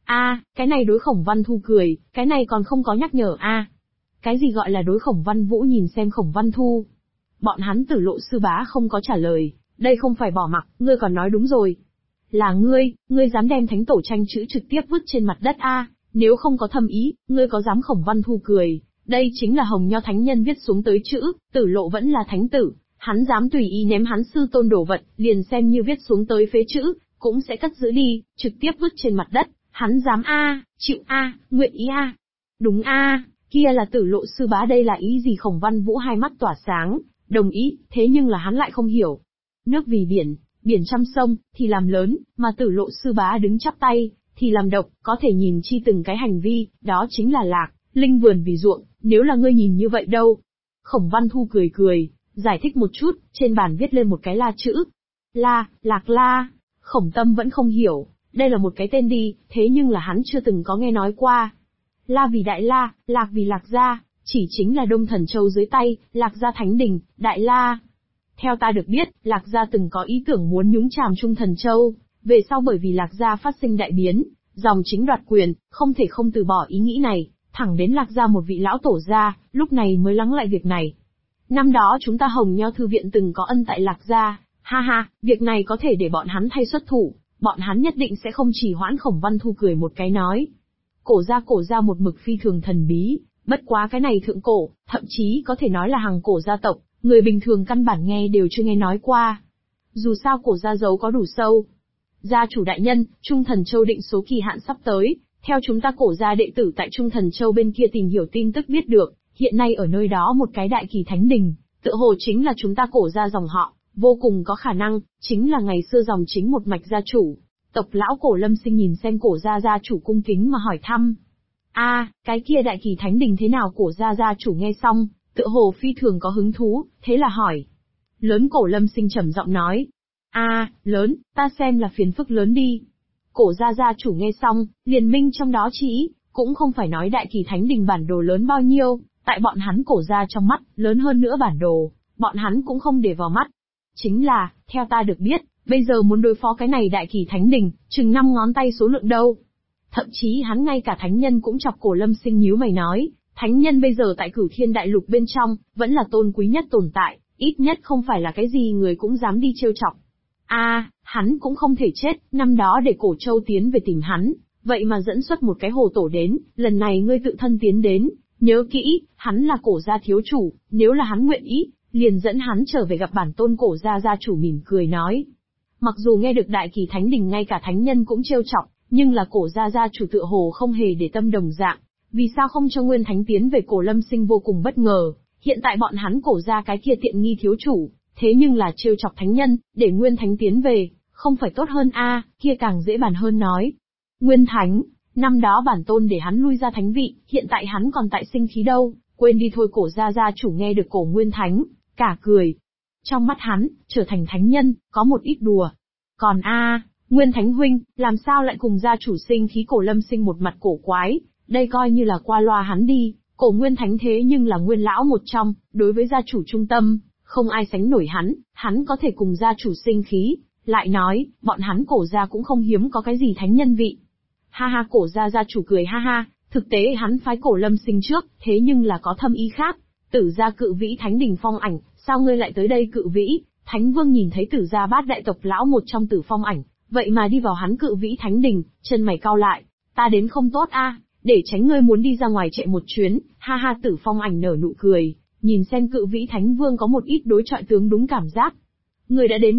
Cái này đối Khổng Văn Thu cười, cái này còn không có nhắc nhở Cái gì gọi là đối? Khổng Văn Vũ nhìn xem Khổng Văn Thu. Bọn hắn Tử Lộ sư bá không có trả lời, đây không phải bỏ mặc, ngươi còn nói đúng rồi. Là ngươi dám đem Thánh Tổ tranh chữ trực tiếp vứt trên mặt đất nếu không có thâm ý, ngươi có dám? Khổng Văn Thu cười, đây chính là Hồng Nho Thánh Nhân viết xuống tới chữ, Tử Lộ vẫn là thánh tử, hắn dám tùy ý ném hắn sư tôn đồ vật, liền xem như viết xuống tới phế chữ, cũng sẽ cất giữ đi, trực tiếp vứt trên mặt đất, hắn dám chịu nguyện ý Đúng kia là Tử Lộ sư bá, đây là ý gì? Khổng Văn Vũ hai mắt tỏa sáng, đồng ý, thế nhưng là hắn lại không hiểu. Nước vì biển, biển trăm sông, thì làm lớn, mà Tử Lộ sư bá đứng chắp tay, thì làm độc, có thể nhìn chi từng cái hành vi, đó chính là lạc, linh vườn vì ruộng, nếu là ngươi nhìn như vậy đâu. Khổng Văn Thu cười, giải thích một chút, trên bàn viết lên một cái la chữ. Lạc La. Khổng Tâm vẫn không hiểu, đây là một cái tên đi, thế nhưng là hắn chưa từng có nghe nói qua. La vì Đại La, Lạc vì Lạc Gia, chỉ chính là Đông Thần Châu dưới tay, Lạc Gia Thánh Đình, Đại La. Theo ta được biết, Lạc Gia từng có ý tưởng muốn nhúng chàm Trung Thần Châu, về sau bởi vì Lạc Gia phát sinh đại biến, dòng chính đoạt quyền, không thể không từ bỏ ý nghĩ này, thẳng đến Lạc Gia một vị lão tổ gia, lúc này mới lắng lại việc này. Năm đó chúng ta Hồng Nho Thư Viện từng có ân tại Lạc Gia, việc này có thể để bọn hắn thay xuất thủ, bọn hắn nhất định sẽ không trì hoãn. Khổng Văn Thu cười một cái nói. Cổ gia một mực phi thường thần bí, bất quá cái này thượng cổ, thậm chí có thể nói là hàng cổ gia tộc, người bình thường căn bản nghe đều chưa nghe nói qua. Dù sao cổ gia giấu có đủ sâu. Gia chủ đại nhân, Trung Thần Châu định số kỳ hạn sắp tới, theo chúng ta cổ gia đệ tử tại Trung Thần Châu bên kia tìm hiểu tin tức biết được, hiện nay ở nơi đó một cái đại kỳ thánh đình, tựa hồ chính là chúng ta cổ gia dòng họ, vô cùng có khả năng, chính là ngày xưa dòng chính một mạch gia chủ. Tộc lão Cổ Lâm Sinh nhìn xem cổ gia gia chủ cung kính mà hỏi thăm. Cái kia đại kỳ thánh đình thế nào? Cổ gia gia chủ nghe xong, tựa hồ phi thường có hứng thú, thế là hỏi. Lớn, Cổ Lâm Sinh trầm giọng nói. Lớn, ta xem là phiền phức lớn đi. Cổ gia gia chủ nghe xong, liền minh trong đó chỉ, cũng không phải nói đại kỳ thánh đình bản đồ lớn bao nhiêu, tại bọn hắn cổ gia trong mắt, lớn hơn nữa bản đồ, bọn hắn cũng không để vào mắt. Chính là, theo ta được biết, bây giờ muốn đối phó cái này đại kỳ thánh đình, chừng 5 ngón tay số lượng đâu. Thậm chí hắn ngay cả thánh nhân cũng chọc. Cổ Lâm Sinh nhíu mày nói, thánh nhân bây giờ tại Cửu Thiên Đại Lục bên trong, vẫn là tôn quý nhất tồn tại, ít nhất không phải là cái gì người cũng dám đi trêu chọc. Hắn cũng không thể chết, năm đó để Cổ Châu tiến về tìm hắn, vậy mà dẫn xuất một cái hồ tổ đến, lần này ngươi tự thân tiến đến, nhớ kỹ, hắn là cổ gia thiếu chủ, nếu là hắn nguyện ý, liền dẫn hắn trở về gặp bản tôn. Cổ gia gia chủ mỉm cười nói. Mặc dù nghe được đại kỳ thánh đình ngay cả thánh nhân cũng trêu chọc, nhưng là cổ gia gia chủ tựa hồ không hề để tâm đồng dạng, vì sao không cho Nguyên Thánh tiến về? Cổ Lâm Sinh vô cùng bất ngờ, hiện tại bọn hắn cổ gia cái kia tiện nghi thiếu chủ, thế nhưng là trêu chọc thánh nhân, để Nguyên Thánh tiến về, không phải tốt hơn kia càng dễ bàn hơn nói. Nguyên Thánh, năm đó bản tôn để hắn lui ra thánh vị, hiện tại hắn còn tại sinh khí đâu, quên đi thôi. Cổ gia gia chủ nghe được Cổ Nguyên Thánh, cả cười. Trong mắt hắn, trở thành thánh nhân, có một ít đùa. Còn Nguyên Thánh huynh, làm sao lại cùng gia chủ sinh khí? Cổ Lâm Sinh một mặt cổ quái, đây coi như là qua loa hắn đi, Cổ Nguyên Thánh thế nhưng là nguyên lão một trong, đối với gia chủ trung tâm, không ai sánh nổi hắn có thể cùng gia chủ sinh khí, lại nói, bọn hắn cổ gia cũng không hiếm có cái gì thánh nhân vị. Cổ gia gia chủ cười thực tế hắn phái Cổ Lâm Sinh trước, thế nhưng là có thâm ý khác. Tử gia Cự Vĩ Thánh Đình Phong Ảnh, sao ngươi lại tới đây? Cự Vĩ Thánh Vương nhìn thấy Tử gia bát đại tộc lão một trong Tử Phong Ảnh, vậy mà đi vào hắn Cự Vĩ Thánh Đình, chân mày cau lại, ta đến không tốt để tránh ngươi muốn đi ra ngoài chạy một chuyến. Tử Phong Ảnh nở nụ cười, nhìn xem Cự Vĩ Thánh Vương có một ít đối chọi tướng đúng cảm giác. Ngươi đã đến